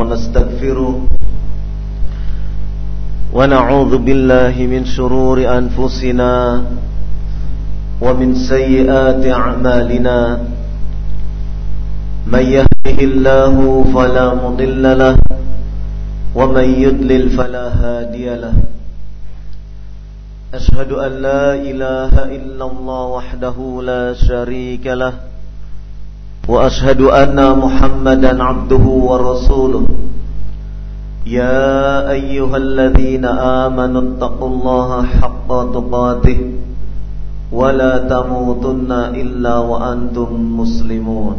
ونستغفره ونعوذ بالله من شرور أنفسنا ومن سيئات أعمالنا من يهده الله فلا مضل له ومن يضلل فلا هادي له أشهد أن لا إله إلا الله وحده لا شريك له وأشهد أن محمدا عبده ورسوله يا أيها الذين آمنوا اتقوا الله حق تقاته ولا تموتن إلا وأنتم مسلمون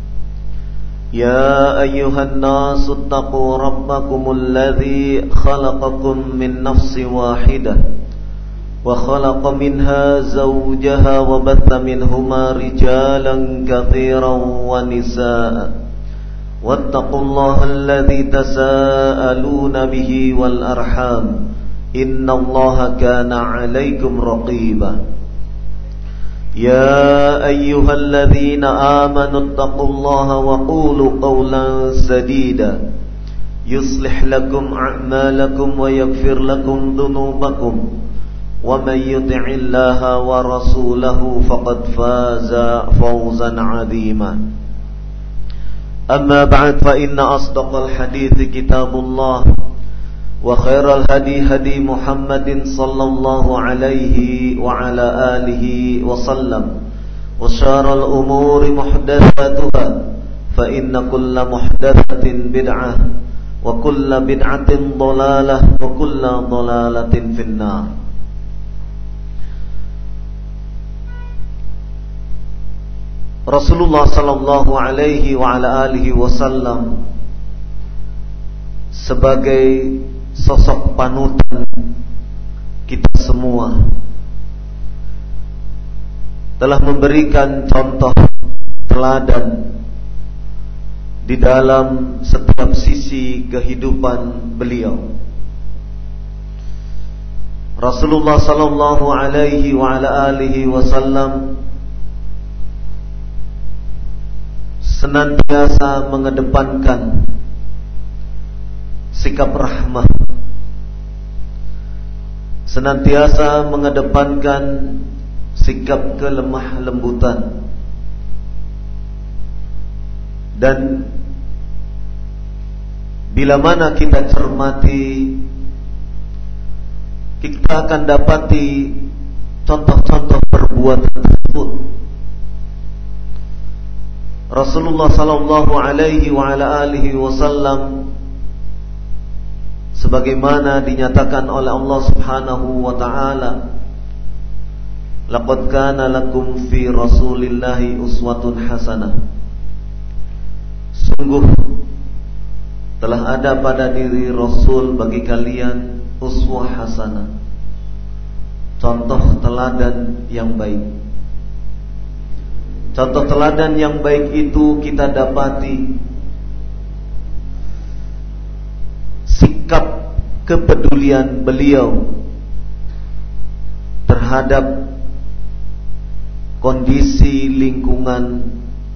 يا أيها الناس اتقوا ربكم الذي خلقكم من نفس واحدة وخلق منها زوجها وبث منهما رجالا كثيرا ونساء واتقوا الله الذي تساءلون به والأرحام إن الله كان عليكم رقيبا يا أيها الذين آمنوا اتقوا الله وقولوا قولا سديدا يصلح لكم أعمالكم ويغفر لكم ذنوبكم ومن يطع الله ورسوله فقد فاز فوزا عظيما أما بعد فإن أصدق الحديث كتاب الله وخير الهدي هدي محمد صلى الله عليه وعلى آله وسلم وشر الأمور محدثاتها فإن كل محدثة بدعة وكل بدعة ضلالة وكل ضلالة في النار. Rasulullah sallallahu alaihi wa ala alihi wasallam sebagai sosok panutan kita semua telah memberikan contoh teladan di dalam setiap sisi kehidupan beliau. Rasulullah sallallahu alaihi wa ala alihi wasallam senantiasa mengedepankan sikap rahmah, senantiasa mengedepankan sikap kelemah lembutan, dan bila mana kita cermati, kita akan dapati contoh-contoh perbuatan tersebut. Rasulullah sallallahu alaihi wa ala alihi wasallam sebagaimana dinyatakan oleh Allah Subhanahu wa taala, laqad kana lakum fi rasulillahi uswatun hasanah. Sungguh telah ada pada diri Rasul bagi kalian uswah hasanah, contoh teladan yang baik. Contoh teladan yang baik itu kita dapati sikap kepedulian beliau terhadap kondisi lingkungan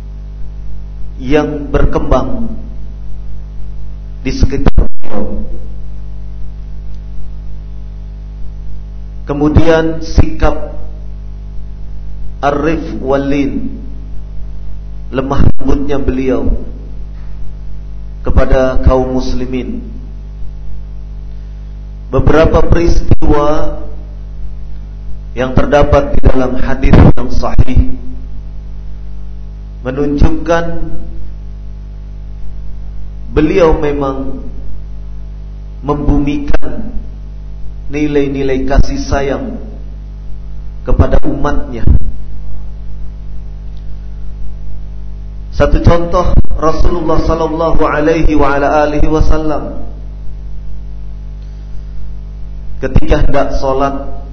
yang berkembang di sekitar beliau. Kemudian sikap arif walin, lemah lembutnya beliau kepada kaum muslimin. Beberapa peristiwa yang terdapat di dalam hadis yang sahih menunjukkan beliau memang membumikan nilai-nilai kasih sayang kepada umatnya. Satu contoh, Rasulullah sallallahu alaihi wa ala alihi wasallam ketika hendak salat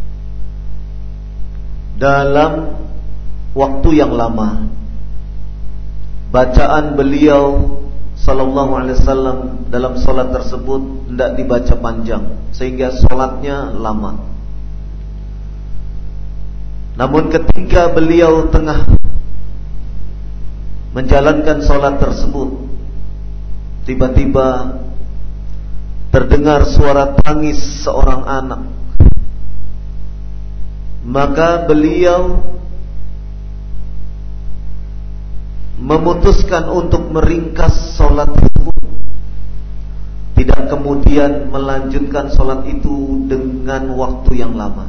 dalam waktu yang lama, bacaan beliau sallallahu alaihi wasallam dalam salat tersebut hendak dibaca panjang sehingga salatnya lama. Namun ketika beliau tengah menjalankan salat tersebut, tiba-tiba terdengar suara tangis seorang anak. Maka beliau memutuskan untuk meringkas sholat tersebut, tidak kemudian melanjutkan sholat itu dengan waktu yang lama.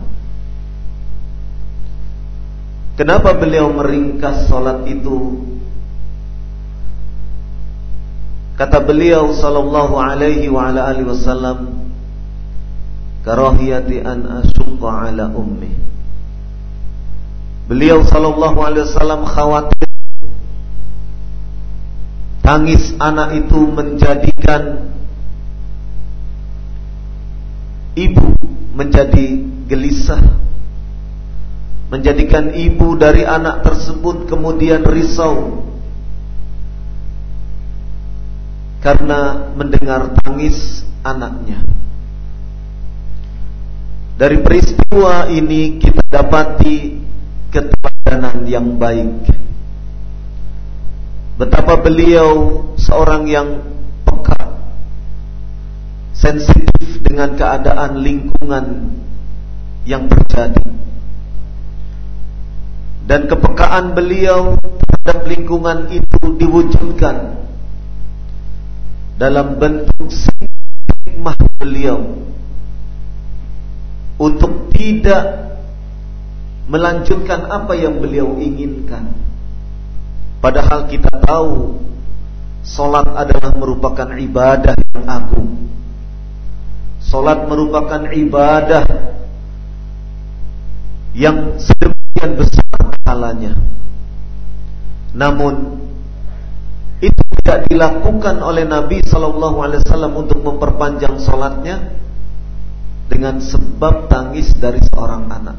Kenapa beliau meringkas sholat itu? Kata beliau sallallahu alaihi wa ala alihi wasallam, karahiyati an asyqa ala ummi. Beliau sallallahu alaihi wasallam khawatir tangis anak itu menjadikan ibu menjadi gelisah, menjadikan ibu dari anak tersebut kemudian risau karena mendengar tangis anaknya. Dari peristiwa ini kita dapati keteladanan yang baik. Betapa beliau seorang yang peka, sensitif dengan keadaan lingkungan yang terjadi. Dan kepekaan beliau terhadap lingkungan itu diwujudkan dalam bentuk hikmah beliau untuk tidak melanjutkan apa yang beliau inginkan. Padahal kita tahu salat adalah merupakan ibadah yang agung. Salat merupakan ibadah yang sedemikian besar pahalanya. Namun itu tidak dilakukan oleh Nabi SAW untuk memperpanjang salatnya dengan sebab tangis dari seorang anak.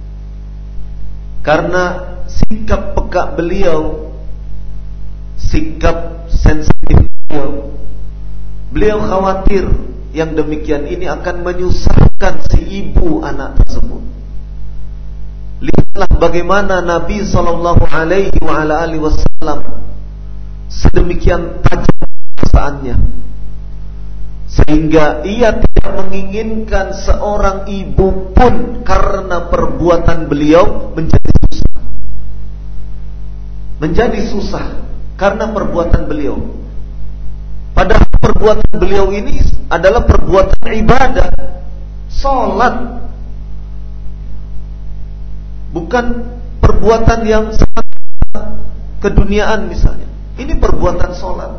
Karena sikap peka beliau, sikap sensitif beliau khawatir yang demikian ini akan menyusahkan si ibu anak tersebut. Lihatlah bagaimana Nabi SAW sedemikian tajam perasaannya, sehingga ia tidak menginginkan seorang ibu pun karena perbuatan beliau menjadi susah karena perbuatan beliau. Padahal perbuatan beliau ini adalah perbuatan ibadah, salat, bukan perbuatan yang sangat keduniaan misalnya. Ini perbuatan salat.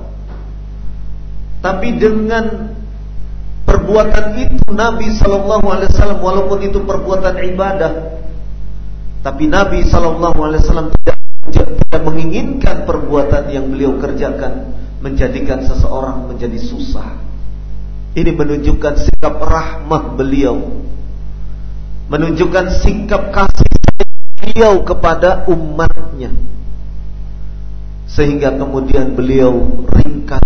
Tapi dengan perbuatan itu Nabi SAW, walaupun itu perbuatan ibadah, tapi Nabi SAW tidak menginginkan perbuatan yang beliau kerjakan menjadikan seseorang menjadi susah. Ini menunjukkan sikap rahmah beliau, menunjukkan sikap kasih beliau kepada umatnya, sehingga kemudian beliau ringkas,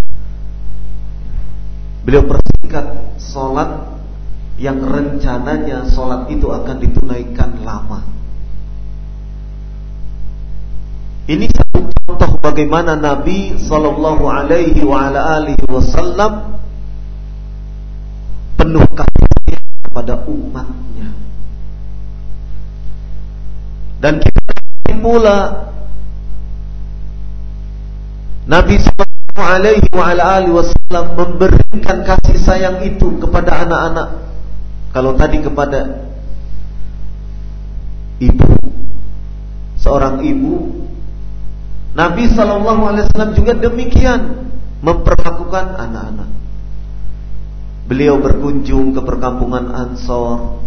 beliau persingkat sholat yang rencananya sholat itu akan ditunaikan lama. Ini satu contoh bagaimana Nabi sallallahu alaihi wasallam penuh kasih kepada umatnya. Dan kita pula Nabi sallallahu alaihi wasallam memberikan kasih sayang itu kepada anak-anak. Kalau tadi kepada ibu, seorang ibu, Nabi SAW juga demikian memperlakukan anak-anak. Beliau berkunjung ke perkampungan Ansor,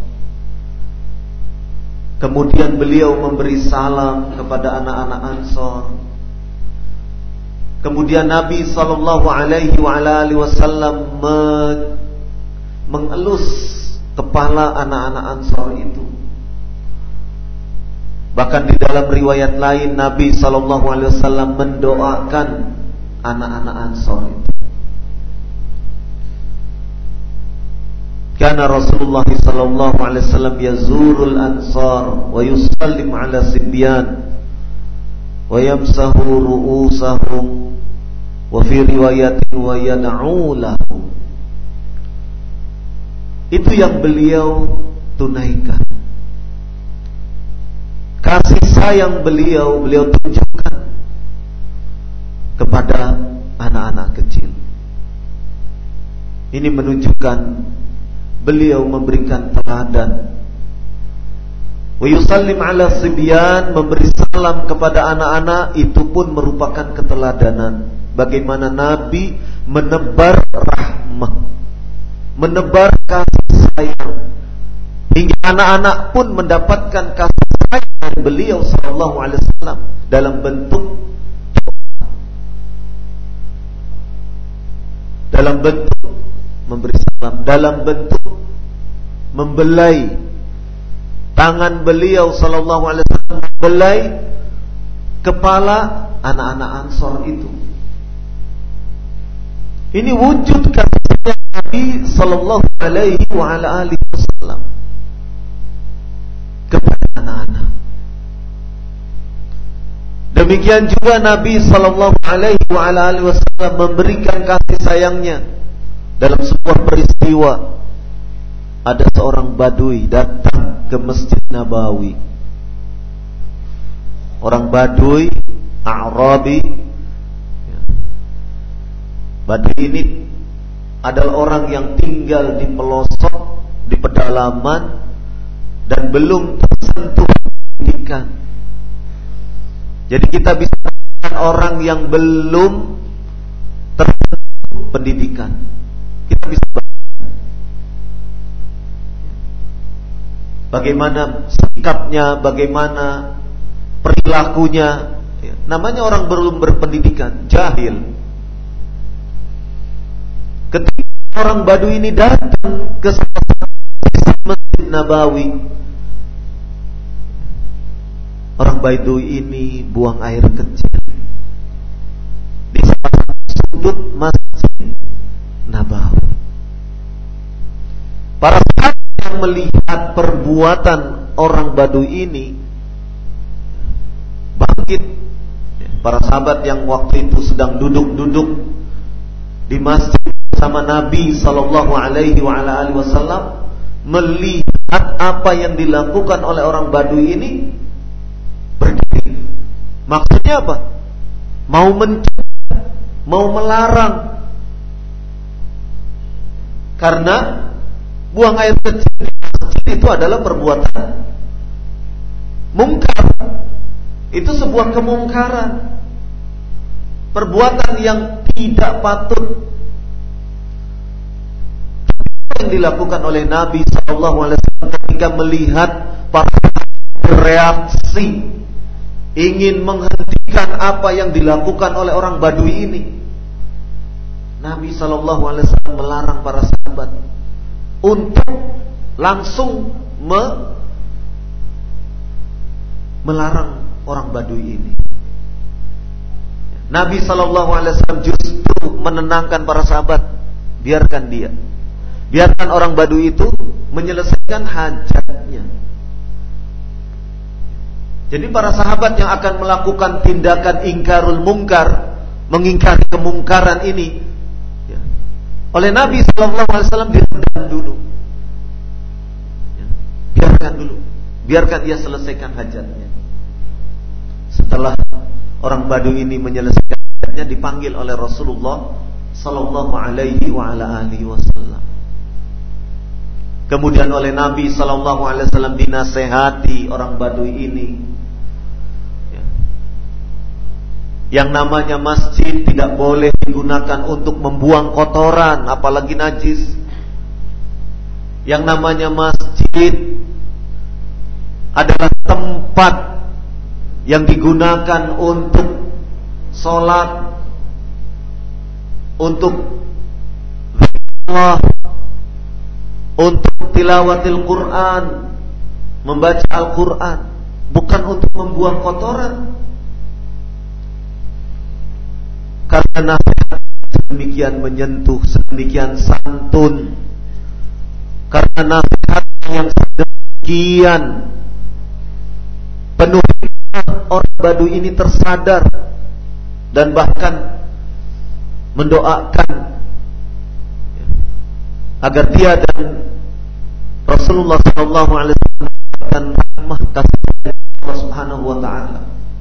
kemudian beliau memberi salam kepada anak-anak Ansor. Kemudian Nabi SAW mengelus kepala anak-anak Ansor itu. Bahkan di dalam riwayat lain Nabi SAW mendoakan anak-anak Ansor itu. Karena Rasulullah SAW yazurul Ansar wa yusallim ala sibyan wa yamsahu ru'usahum wa fi riwayatin wa yad'u lahu. Itu yang beliau tunaikan. Kasih sayang beliau tunjukkan kepada anak-anak kecil. Ini menunjukkan beliau memberikan teladan. Wa yusallim ala sibyan, memberi salam kepada anak-anak, itu pun merupakan keteladanan bagaimana Nabi menebar rahmah, menebar kasih sayang, hingga anak-anak pun mendapatkan kasih sayang dari beliau sallallahu alaihi wasallam dalam bentuk memberi salam, dalam bentuk membelai tangan beliau sallallahu alaihi wasallam, membelai kepala anak-anak Ansor itu. Ini wujud kasih sayang Nabi sallallahu alaihi wa ala alihi wasallam kepada anak-anak. Demikian juga Nabi sallallahu alaihi wa ala alihi wasallam memberikan kasih sayangnya dalam sebuah peristiwa. Ada seorang badui datang ke Masjid Nabawi. Orang badui, A'rabi. Badui ini adalah orang yang tinggal di pelosok, di pedalaman, dan belum tersentuh pendidikan. Jadi kita bisa mengatakan orang yang belum tersentuh pendidikan. Kita bisa bagaimana sikapnya, bagaimana perilakunya. Namanya orang belum berpendidikan, jahil. Ketika orang Badui ini datang ke Masjid Nabawi, orang Badui ini buang air kecil di salah satu sudut Masjid Nabawi. Para sahabat yang melihat perbuatan orang Badui ini bangkit. Para sahabat yang waktu itu sedang duduk-duduk di masjid bersama Nabi sallallahu alaihi wa ala alihi wasallam melihat apa yang dilakukan oleh orang Badui ini, berdiri. Maksudnya apa? Mau mencegah, mau melarang. Karena buang air kecil di masjid itu adalah perbuatan mungkar. Itu sebuah kemungkaran, perbuatan yang tidak patut. Yang dilakukan oleh Nabi SAW ketika melihat para bereaksi ingin menghentikan apa yang dilakukan oleh orang Badui ini, Nabi SAW melarang para sahabat untuk langsung melarang orang Badui ini. Nabi SAW justru menenangkan para sahabat, biarkan dia, biarkan orang Badui itu menyelesaikan hajatnya. Jadi para sahabat yang akan melakukan tindakan ingkarul mungkar, mengingkari kemungkaran ini, oleh Nabi SAW diredam dulu. Biarkan dulu, biarkan dia selesaikan hajatnya. Setelah orang Badui ini menyelesaikan hajatnya, dipanggil oleh Rasulullah sallallahu alaihi wa ala alihi wasallam. Kemudian oleh Nabi sallallahu alaihi wasallam dinasehati orang Badui ini. Yang namanya masjid tidak boleh digunakan untuk membuang kotoran, apalagi najis. Yang namanya masjid adalah tempat yang digunakan untuk sholat, untuk Allah, untuk tilawatil Quran, membaca Al-Quran, bukan untuk membuang kotoran. Karena nasihat sedemikian menyentuh, sedemikian santun, karena nasihat yang sedemikian penuh, orang Badui ini tersadar dan bahkan mendoakan agar dia dan Rasulullah sallallahu alaihi wasallam mendapatkan rahmah kasih Allah Subhanahu wa taala.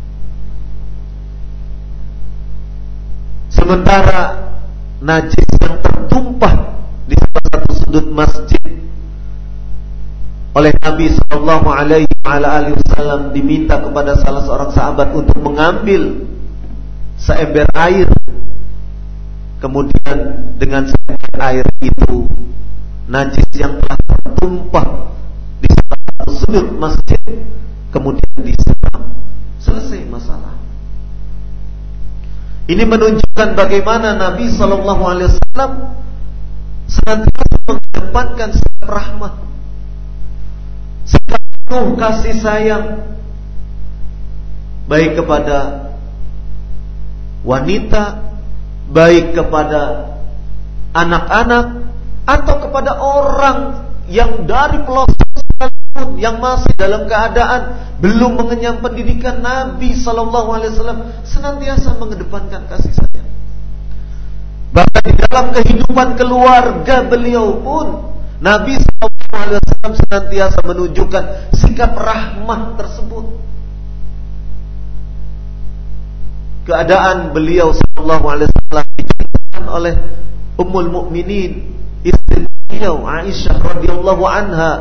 Sementara najis yang tertumpah di salah satu sudut masjid oleh Nabi sallallahu alaihi wasallam diminta kepada salah seorang sahabat untuk mengambil seember air. Kemudian dengan seember air itu najis yang telah tertumpah di salah satu sudut masjid kemudian disiram. Selesai masalah. Ini menunjukkan bagaimana Nabi sallallahu alaihi wasallam senantiasa mengedepankan sikap rahmat, sikap penuh kasih sayang, baik kepada wanita, baik kepada anak-anak, atau kepada orang yang dari pelosok sekalipun yang masih dalam keadaan belum mengenyam pendidikan. Nabi sallallahu alaihi wasallam senantiasa mengedepankan kasih sayang. Bahkan di dalam kehidupan keluarga beliau pun Nabi sallallahu alaihi wasallam senantiasa menunjukkan sikap rahmah tersebut. Keadaan beliau sallallahu alaihi wasallam diceritakan oleh Ummul Mukminin, istri beliau Aisyah radhiyallahu anha,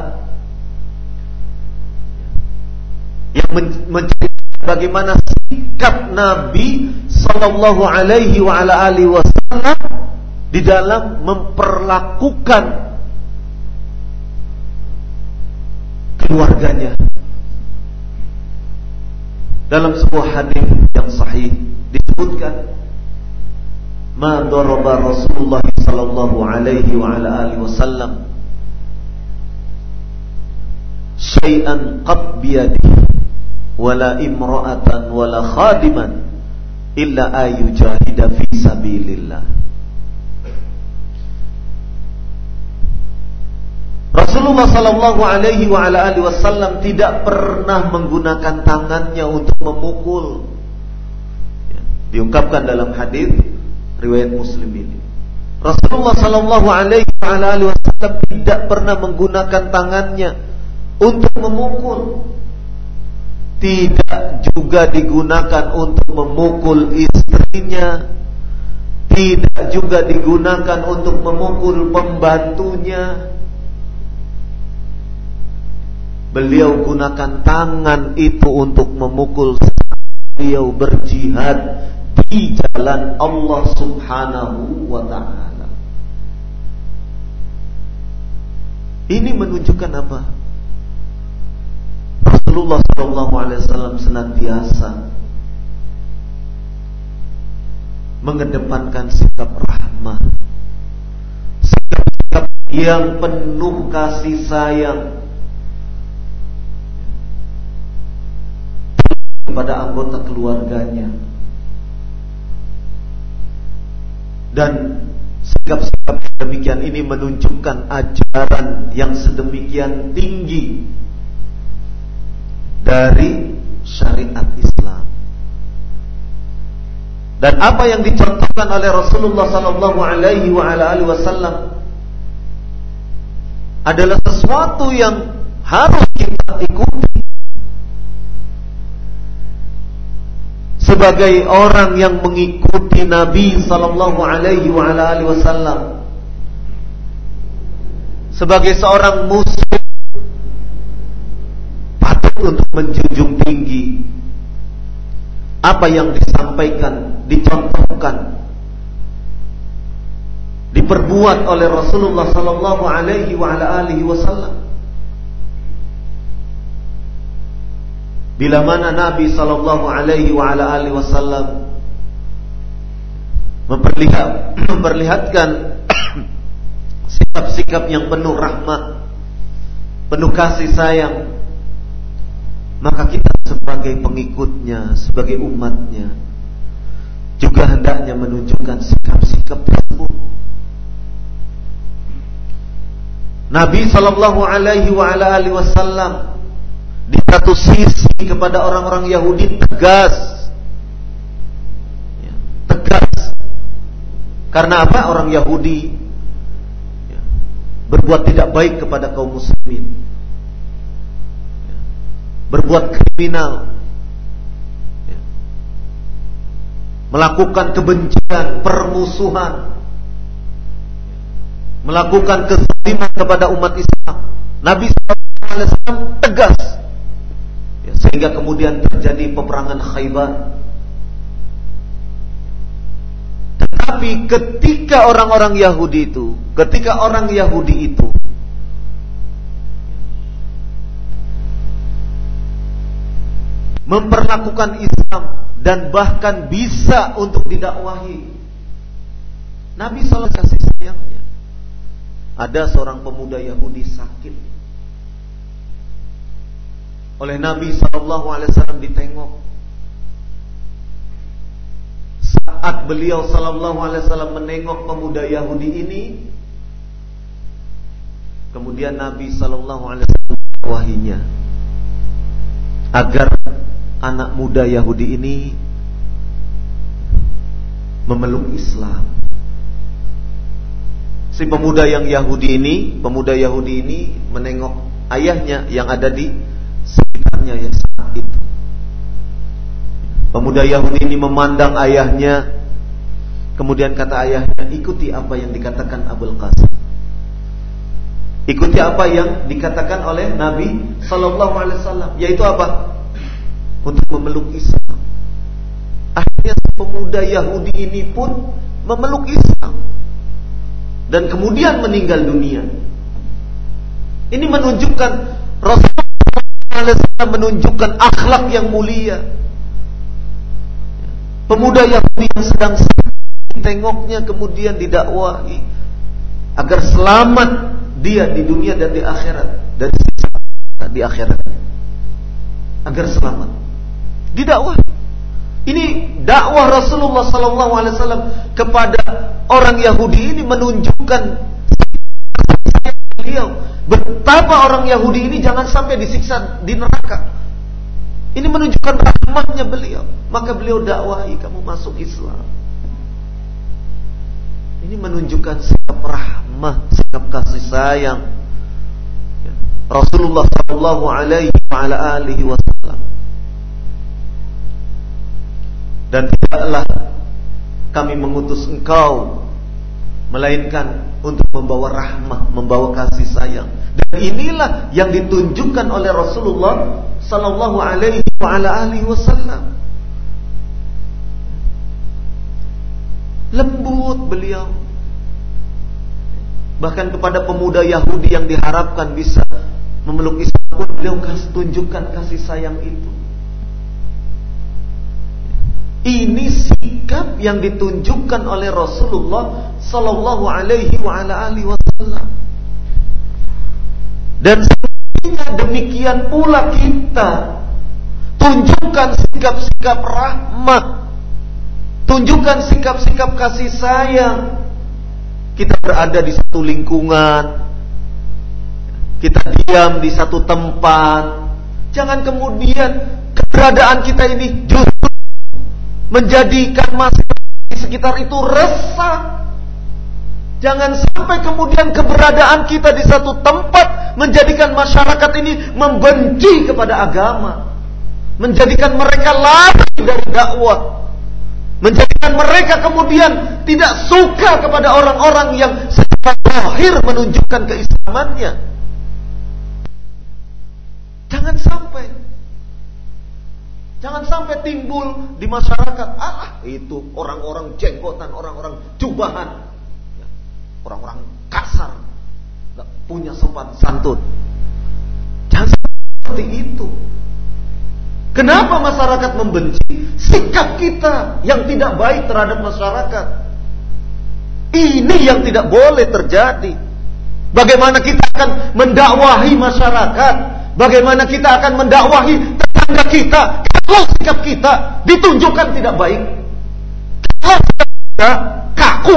yang menceritakan bagaimana sikap Nabi sallallahu alaihi wasallam di dalam memperlakukan keluarganya. Dalam sebuah hadis yang sahih disebutkan, ma daraba Rasulullah sallallahu alaihi wasallam syai'an qad biyadihi wala imra'atan wala khadiman illa ayujahida fi sabilillah. Rasulullah sallallahu alaihi wasallam tidak pernah menggunakan tangannya untuk memukul. Diungkapkan dalam hadis riwayat Muslim ini. Rasulullah sallallahu alaihi wasallam tidak pernah menggunakan tangannya untuk memukul. Tidak juga digunakan untuk memukul istrinya. Tidak juga digunakan untuk memukul pembantunya. Beliau gunakan tangan itu untuk memukul saat beliau berjihad di jalan Allah Subhanahu wa ta'ala. Ini menunjukkan apa? Rasulullah SAW senantiasa mengedepankan sikap rahmah, sikap yang penuh kasih sayang kepada anggota keluarganya. Dan sikap-sikap demikian ini menunjukkan ajaran yang sedemikian tinggi dari syariat Islam. Dan apa yang dicontohkan oleh Rasulullah sallallahu alaihi wasallam adalah sesuatu yang harus kita ikuti sebagai orang yang mengikuti Nabi sallallahu alaihi wasallam, sebagai seorang muslim patut untuk menjunjung tinggi apa yang disampaikan, dicontohkan, diperbuat oleh Rasulullah sallallahu alaihi wasallam. Bila mana Nabi sallallahu alaihi wasallam memperlihatkan sikap-sikap yang penuh rahmat, penuh kasih sayang, maka kita sebagai pengikutnya, sebagai umatnya juga hendaknya menunjukkan sikap-sikap tersebut. Nabi sallallahu alaihi wasallam di satu sisi kepada orang-orang Yahudi tegas, Karena apa? Orang Yahudi berbuat tidak baik kepada kaum muslimin, berbuat kriminal, melakukan kebencian, permusuhan, melakukan kezaliman kepada umat Islam. Nabi SAW tegas, sehingga kemudian terjadi peperangan Khaybar. Tetapi ketika orang Yahudi itu memperlakukan Islam dan bahkan bisa untuk didakwahi, Nabi SAW kasih sayangnya. Ada seorang pemuda Yahudi sakit, oleh Nabi SAW ditengok. Saat beliau SAW menengok pemuda Yahudi ini, kemudian Nabi SAW wahyunya agar anak muda Yahudi ini memeluk Islam. Si pemuda Yahudi ini menengok ayahnya yang ada di sekitarnya ya saat itu. Pemuda Yahudi ini memandang ayahnya, kemudian kata ayahnya, ikuti apa yang dikatakan Abul Qasim, ikuti apa yang dikatakan oleh Nabi SAW, yaitu apa? Untuk memeluk Islam. Akhirnya pemuda Yahudi ini pun memeluk Islam dan kemudian meninggal dunia. Ini menunjukkan Rasulullah SAW menunjukkan akhlak yang mulia. Pemuda Yahudi yang sedang sakit, tengoknya kemudian didakwahi agar selamat dia di dunia dan di akhirat, dari siksa di akhirat, agar selamat, didakwahi. Ini dakwah Rasulullah SAW kepada orang Yahudi ini menunjukkan beliau betapa orang Yahudi ini jangan sampai disiksa di neraka. Ini menunjukkan rahmatnya beliau. Maka beliau dakwahi, kamu masuk Islam. Ini menunjukkan sikap rahmah, sikap kasih sayang Rasulullah SAW. Dan tidaklah kami mengutus engkau melainkan untuk membawa rahmah, membawa kasih sayang. Dan inilah yang ditunjukkan oleh Rasulullah sallallahu alaihi wasallam. Lembut beliau. Bahkan kepada pemuda Yahudi yang diharapkan bisa memeluk Islam pun beliau tunjukkan kasih sayang itu. Ini sikap yang ditunjukkan oleh Rasulullah sallallahu alaihi wasallam. Dan demikian pula kita tunjukkan sikap-sikap rahmat, tunjukkan sikap-sikap kasih sayang. Kita berada di satu lingkungan, kita diam di satu tempat, jangan kemudian keberadaan kita ini justru menjadikan masyarakat di sekitar itu resah. Jangan sampai kemudian keberadaan kita di satu tempat menjadikan masyarakat ini membenci kepada agama, menjadikan mereka lari dari dakwah, menjadikan mereka kemudian tidak suka kepada orang-orang yang secara zahir menunjukkan keislamannya. Jangan sampai timbul di masyarakat, itu orang-orang jenggotan, orang-orang jubahan, orang-orang kasar, gak punya sopan santun. Jangan seperti itu. Kenapa masyarakat membenci? Sikap kita yang tidak baik terhadap masyarakat. Ini yang tidak boleh terjadi. Bagaimana kita akan mendakwahi masyarakat? Bagaimana kita akan mendakwahi tetangga kita kalau sikap kita ditunjukkan tidak baik? Kalau sikap kita kaku,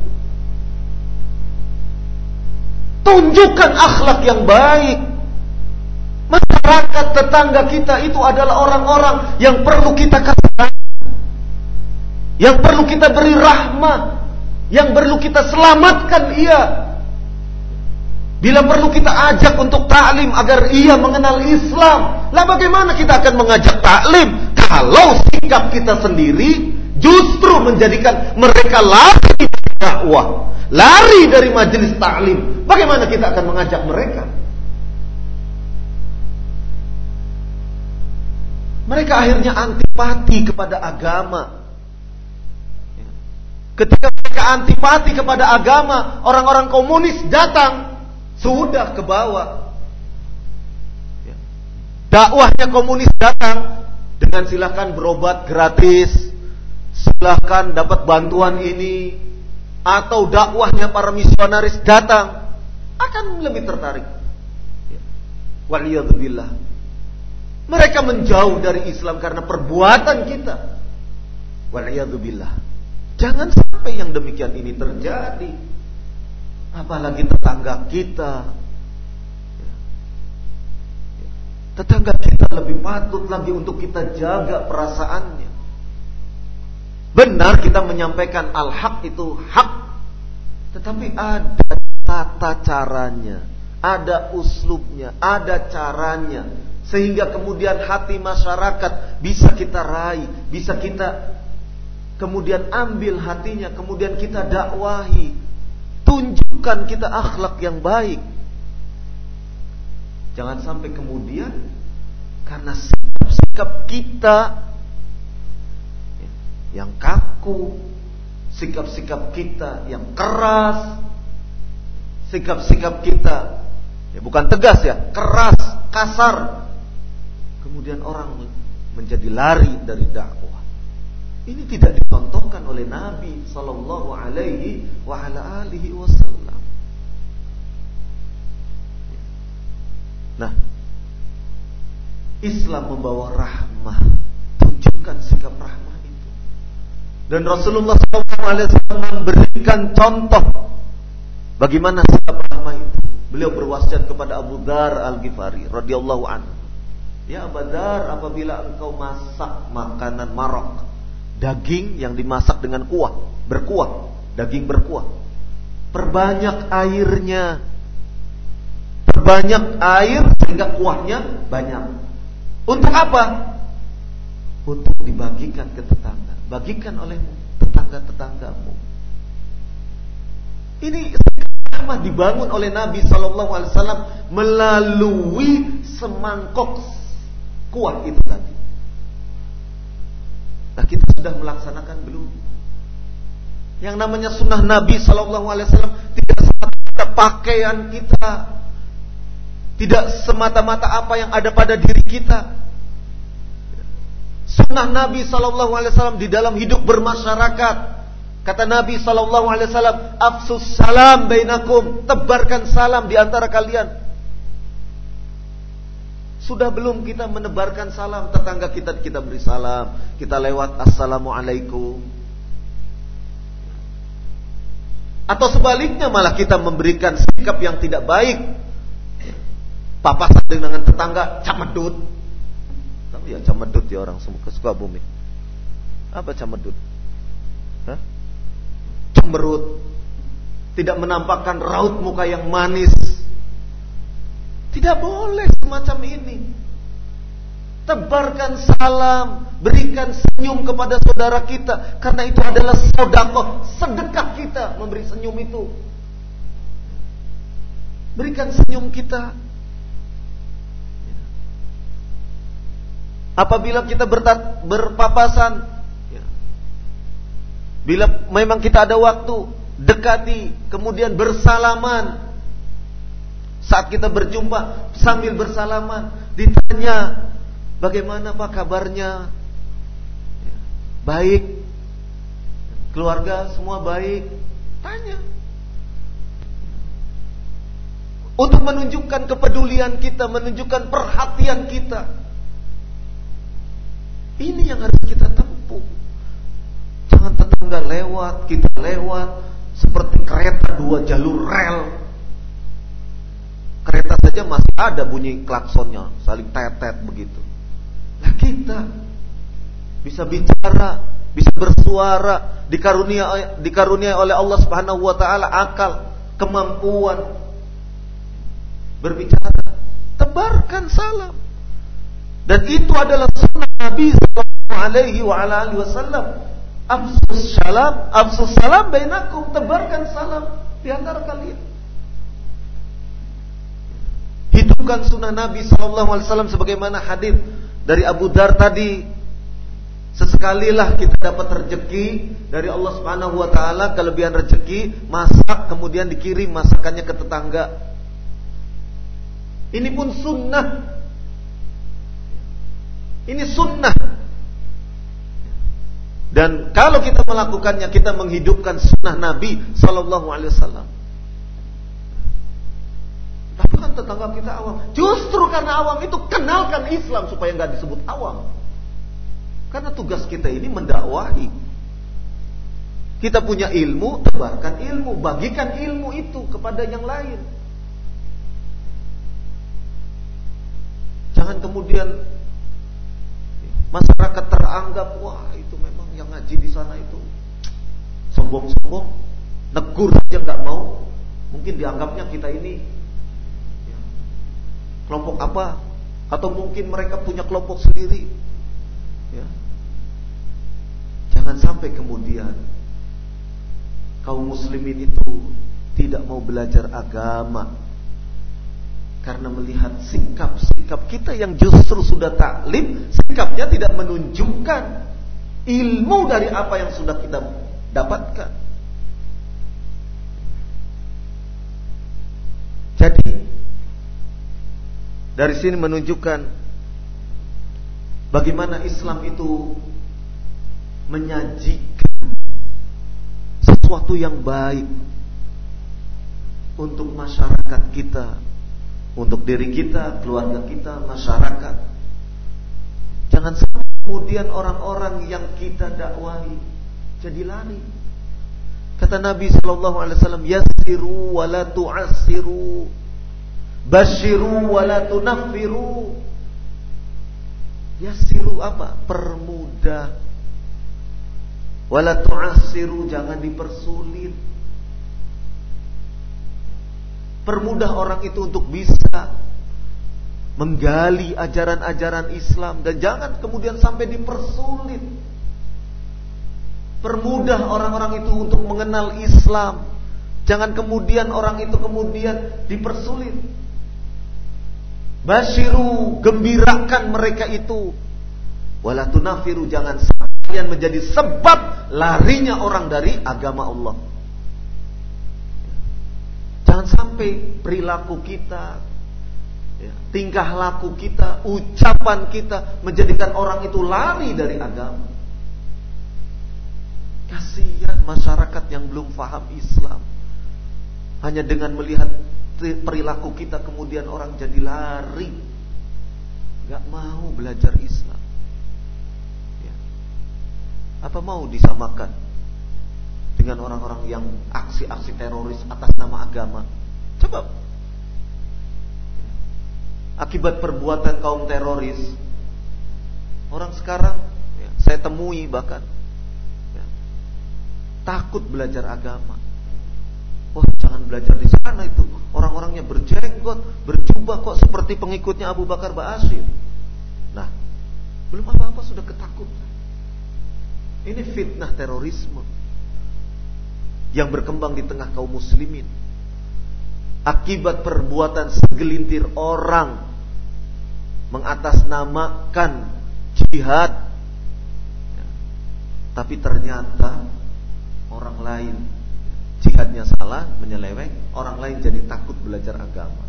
tunjukkan akhlak yang baik. Masyarakat tetangga kita itu adalah orang-orang yang perlu kita kasih, yang perlu kita beri rahmah, yang perlu kita selamatkan ia. Bila perlu kita ajak untuk ta'lim agar ia mengenal Islam. Lah bagaimana kita akan mengajak ta'lim kalau sikap kita sendiri justru menjadikan mereka lari dari dakwah, lari dari majelis ta'lim. Bagaimana kita akan mengajak mereka? Mereka akhirnya antipati kepada agama. Ketika mereka antipati kepada agama, orang-orang komunis datang. Sudah ke bawah. Dakwahnya komunis datang dengan silakan berobat gratis, silakan dapat bantuan ini, atau dakwahnya para misionaris datang, akan lebih tertarik. Waliyadzubillah. Mereka menjauh dari Islam karena perbuatan kita. Waliyadzubillah. Jangan sampai yang demikian ini terjadi. Apalagi tetangga kita. Tetangga kita lebih patut lagi untuk kita jaga perasaannya. Benar kita menyampaikan al-haq itu hak, tetapi ada tata caranya, ada uslubnya, ada caranya, sehingga kemudian hati masyarakat bisa kita raih, bisa kita kemudian ambil hatinya, kemudian kita dakwahi. Tunjukkan kita akhlak yang baik. Jangan sampai kemudian karena sikap-sikap kita yang kaku, sikap-sikap kita yang keras, sikap-sikap kita bukan tegas ya, keras, kasar, kemudian orang menjadi lari dari dakwah. Ini tidak dicontohkan oleh Nabi sallallahu alaihi wa ala alihi wasallam. Nah, Islam membawa rahmah. Tunjukkan sikap rahmah itu. Dan Rasulullah sallallahu alaihi wasallam memberikan contoh bagaimana sikap rahmah itu. Beliau berwasiat kepada Abu Dzar Al-Ghifari radhiyallahu anhu. Ya Abu Dzar, apabila engkau masak makanan marok, daging yang dimasak dengan kuah, berkuah, daging berkuah, perbanyak airnya, perbanyak air sehingga kuahnya banyak. Untuk apa? Untuk dibagikan ke tetangga, bagikan oleh tetangga-tetanggamu. Ini rahmah dibangun oleh Nabi sallallahu alaihi wasallam melalui semangkok kuah itu tadi. Nah, kita sudah melaksanakan belum? Yang namanya sunnah Nabi sallallahu alaihi wasallam tidak semata-mata pakaian kita, tidak semata-mata apa yang ada pada diri kita. Sunnah Nabi sallallahu alaihi wasallam di dalam hidup bermasyarakat. Kata Nabi sallallahu alaihi wasallam, "Afsus salam bainakum," tebarkan salam di antara kalian. Sudah belum kita menebarkan salam, tetangga kita beri salam, kita lewat assalamualaikum. Atau sebaliknya malah kita memberikan sikap yang tidak baik, papasan dengan tetangga, camedut. Tahu ya camedut ya orang Sukabumi. Apa camedut? Hah? Cemberut. Tidak menampakkan raut muka yang manis. Tidak boleh semacam ini. Tebarkan salam, berikan senyum kepada saudara kita, karena itu adalah sedekah, sedekah kita memberi senyum itu. Berikan senyum kita. Apabila kita berpapasan, bila memang kita ada waktu, dekati, kemudian bersalaman. Saat kita berjumpa sambil bersalaman, ditanya, bagaimana Pak kabarnya? Baik. Keluarga semua baik? Tanya. Untuk menunjukkan kepedulian kita, menunjukkan perhatian kita. Ini yang harus kita tempuh. Jangan tetangga lewat, kita lewat seperti kereta 2 jalur rel. Kereta saja masih ada bunyi klaksonnya, saling tetet begitu. Nah kita bisa bicara, bisa bersuara, dikarunia oleh Allah Subhanahu wa taala akal, kemampuan berbicara, tebarkan salam. Dan itu adalah sunnah Nabi sallallahu alaihi wasallam. Afsus salam bainakum, tebarkan salam di antara kalian. Hidupkan sunnah Nabi sallallahu alaihi wasallam sebagaimana hadis dari Abu Dar tadi. Sesekalilah kita dapat rezeki dari Allah Subhanahu wa taala, kelebihan rezeki, masak kemudian dikirim masakannya ke tetangga. Ini pun sunnah. Ini sunnah. Dan kalau kita melakukannya, kita menghidupkan sunnah Nabi sallallahu alaihi wasallam. Tapi kan tetangga kita awam. Justru karena awam itu kenalkan Islam supaya nggak disebut awam. Karena tugas kita ini mendakwahi. Kita punya ilmu, tebarkan ilmu, bagikan ilmu itu kepada yang lain. Jangan kemudian masyarakat teranggap, wah itu memang yang ngaji di sana itu sombong-sombong, negur saja nggak mau. Mungkin dianggapnya kita ini ya, kelompok apa, atau mungkin mereka punya kelompok sendiri. Ya. Jangan sampai kemudian kaum muslimin itu tidak mau belajar agama karena melihat sikap-sikap kita yang justru sudah taklim, sikapnya tidak menunjukkan ilmu dari apa yang sudah kita dapatkan. Jadi dari sini menunjukkan bagaimana Islam itu menyajikan sesuatu yang baik untuk masyarakat kita, untuk diri kita, keluarga kita, masyarakat. Jangan sampai kemudian orang-orang yang kita dakwahi jadi lari. Kata Nabi sallallahu alaihi wasallam, yassiru wa la tu'assiru, basyiru wa la tunaffiru. Yassiru apa? Permudah. Wa la tu'assiru, jangan dipersulit. Permudah orang itu untuk bisa menggali ajaran-ajaran Islam, dan jangan kemudian sampai dipersulit. Permudah orang-orang itu untuk mengenal Islam, jangan kemudian orang itu kemudian dipersulit. Basyiru, gembirakan mereka itu. Wala tunafiru, jangan sampai kalian menjadi sebab larinya orang dari agama Allah. Jangan sampai perilaku kita, tingkah laku kita, ucapan kita menjadikan orang itu lari dari agama. Kasihan masyarakat yang belum paham Islam. Hanya dengan melihat perilaku kita kemudian orang jadi lari, gak mau belajar Islam. Apa mau disamakan dengan orang-orang yang aksi-aksi teroris atas nama agama? Coba. Akibat perbuatan kaum teroris, orang sekarang saya temui bahkan takut belajar agama. Wah, jangan belajar di sana, itu orang-orangnya berjenggot, berjubah, kok seperti pengikutnya Abu Bakar Ba'asyir. Nah, belum apa-apa sudah ketakutan. Ini fitnah terorisme yang berkembang di tengah kaum muslimin akibat perbuatan segelintir orang mengatasnamakan jihad, tapi ternyata orang lain jihadnya salah, menyeleweng, orang lain jadi takut belajar agama.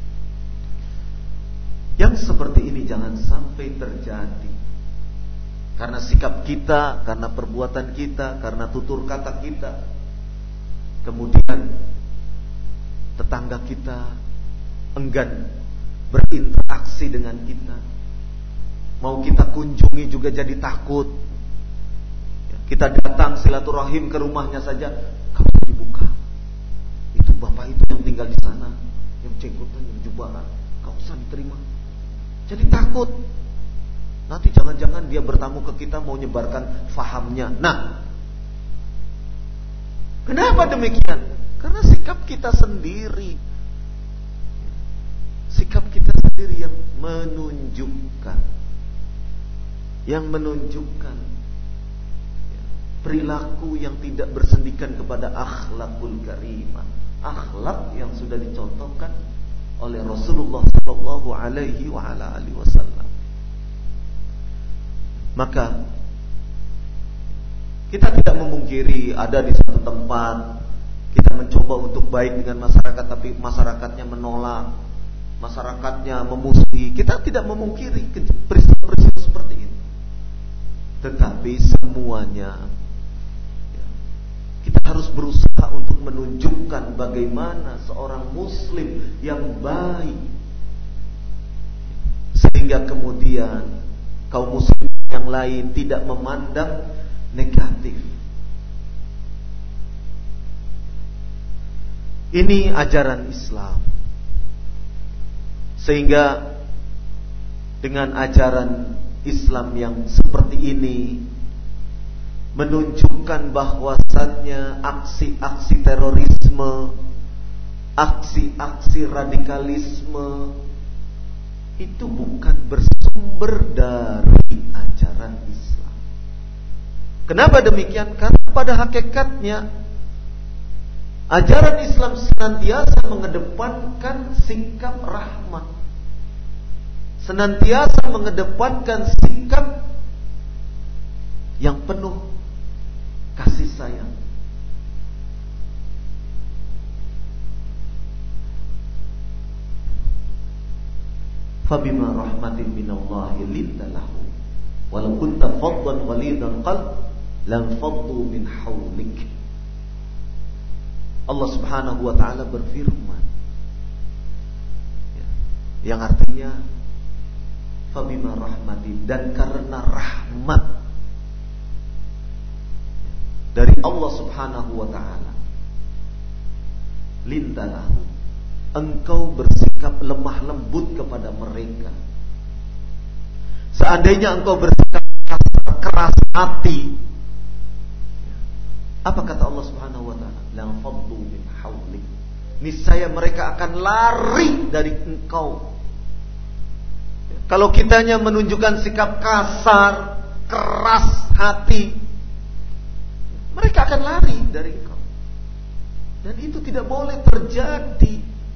Yang seperti ini jangan sampai terjadi. Karena sikap kita, karena perbuatan kita, karena tutur kata kita, kemudian tetangga kita enggan berinteraksi dengan kita. Mau kita kunjungi juga jadi takut. Kita datang silaturahim ke rumahnya saja, kalau dibuka, itu bapak itu yang tinggal di sana, yang jenggotan, yang jubahan, gak usah diterima. Jadi takut. Nanti jangan-jangan dia bertamu ke kita mau nyebarkan fahamnya. Nah, kenapa demikian? Karena sikap kita sendiri. Sikap kita sendiri yang menunjukkan perilaku yang tidak bersendikan kepada akhlakul karimah, akhlak yang sudah dicontohkan oleh Rasulullah sallallahu alaihi wasallam. Maka kita tidak memungkiri ada di satu tempat kita mencoba untuk baik dengan masyarakat, tapi masyarakatnya menolak, masyarakatnya memusuhi. Kita tidak memungkiri peristiwa-peristiwa seperti itu. Tetapi semuanya kita harus berusaha untuk menunjukkan bagaimana seorang muslim yang baik, sehingga kemudian kaum muslim yang lain tidak memandang negatif. Ini ajaran Islam. Sehingga dengan ajaran Islam yang seperti ini menunjukkan bahwasannya aksi-aksi terorisme, aksi-aksi radikalisme itu bukan bersumber dari ajaran Islam. Kenapa demikian? Karena pada hakikatnya ajaran Islam senantiasa mengedepankan sikap rahmat, senantiasa mengedepankan sikap yang penuh kasih sayang. Fabima rahmatin minallahi linta lahu walau kunta faddan ghalidan qalb lam faddu min hawlik. Allah Subhanahu wa taala berfirman, yang artinya fabima rahmatin, dan karena rahmat dari Allah Subhanahu wa taala, lintalahu, engkau bersikap lemah lembut kepada mereka. Seandainya engkau bersikap keras hati, apa kata Allah Subhanahu wa taala? Lam faddu min hawlik, niscaya mereka akan lari dari engkau. Kalau kitanya menunjukkan sikap kasar, keras hati, mereka akan lari dari engkau. Dan itu tidak boleh terjadi.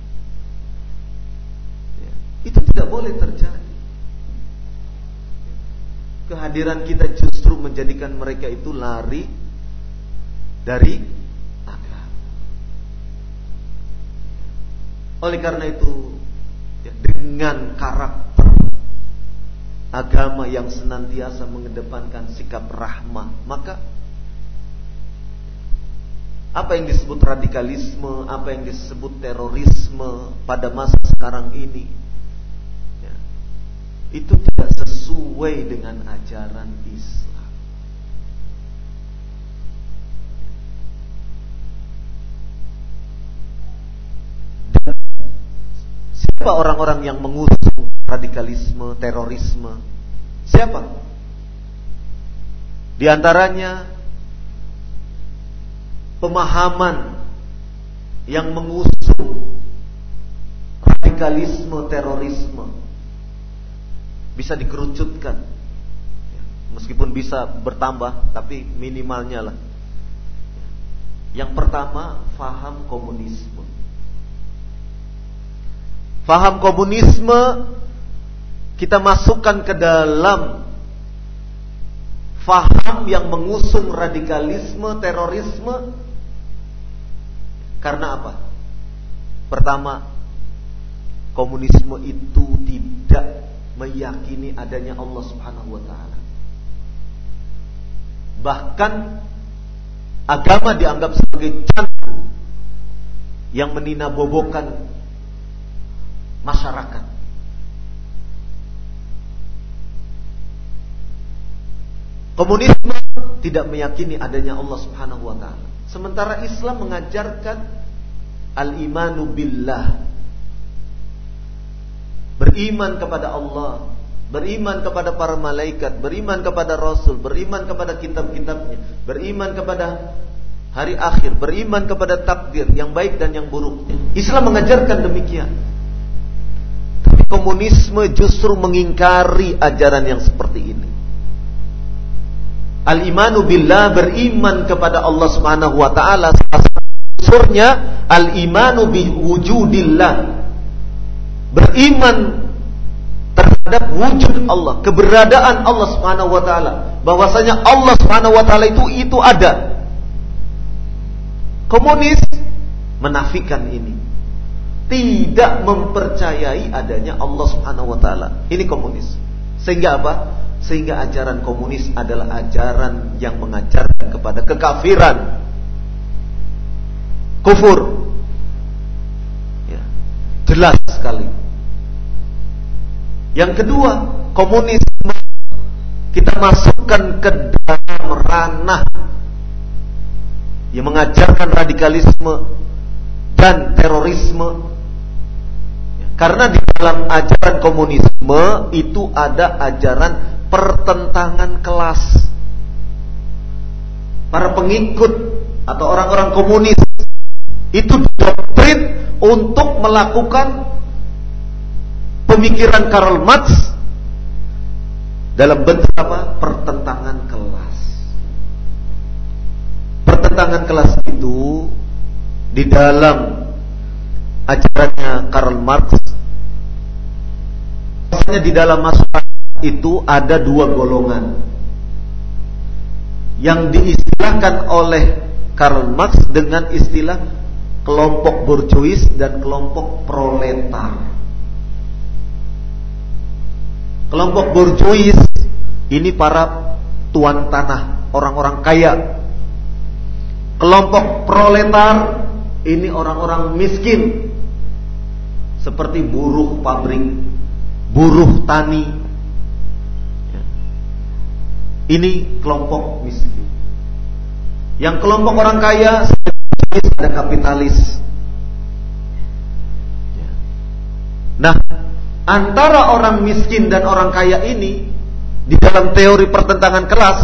Itu tidak boleh terjadi. Kehadiran kita justru menjadikan mereka itu lari dari agama. Oleh karena itu, dengan karakter agama yang senantiasa mengedepankan sikap rahmah, maka apa yang disebut radikalisme, apa yang disebut terorisme pada masa sekarang ini, itu tidak sesuai dengan ajaran Islam. Dan siapa orang-orang yang mengusung radikalisme, terorisme? Siapa? Di antaranya pemahaman yang mengusung radikalisme, terorisme bisa dikerucutkan, meskipun bisa bertambah, tapi minimalnya lah. Yang pertama, faham komunisme. Faham komunisme kita masukkan ke dalam faham yang mengusung radikalisme, terorisme. Karena apa? Pertama, komunisme itu tidak meyakini adanya Allah Subhanahu wa taala. Bahkan agama dianggap sebagai candu yang meninabobokan masyarakat. Komunisme tidak meyakini adanya Allah Subhanahu wa taala. Sementara Islam mengajarkan al-imanu billah, beriman kepada Allah, beriman kepada para malaikat, beriman kepada Rasul, beriman kepada kitab-kitabnya, beriman kepada hari akhir, beriman kepada takdir yang baik dan yang buruknya. Islam mengajarkan demikian. Tapi komunisme justru mengingkari ajaran yang seperti ini. Al-imanu billah, beriman kepada Allah Subhanahu wa taala, unsurnya al-imanu biwujudillah. Beriman terhadap wujud Allah, keberadaan Allah Subhanahu wa taala, bahwasanya Allah Subhanahu wa taala itu ada. Komunis menafikan ini, tidak mempercayai adanya Allah Subhanahu wa taala. Ini komunis. Sehingga apa? Sehingga ajaran komunis adalah ajaran yang mengajarkan kepada kekafiran, kufur. Ya, jelas sekali. Yang kedua, komunisme kita masukkan ke dalam ranah yang mengajarkan radikalisme dan terorisme. Karena di dalam ajaran komunisme itu ada ajaran pertentangan kelas. Para pengikut atau orang-orang komunis itu doktrin untuk melakukan pemikiran Karl Marx dalam bentuk apa? Pertentangan kelas. Pertentangan kelas itu di dalam ajarannya Karl Marx, maksudnya di dalam masyarakat itu ada dua golongan yang diistilahkan oleh Karl Marx dengan istilah kelompok borjuis dan kelompok proletar. Kelompok borjuis ini para tuan tanah, orang-orang kaya. Kelompok proletar ini orang-orang miskin, seperti buruh pabrik, buruh tani. Ini kelompok miskin. Yang kelompok orang kaya ada kapitalis. Nah, antara orang miskin dan orang kaya ini di dalam teori pertentangan kelas,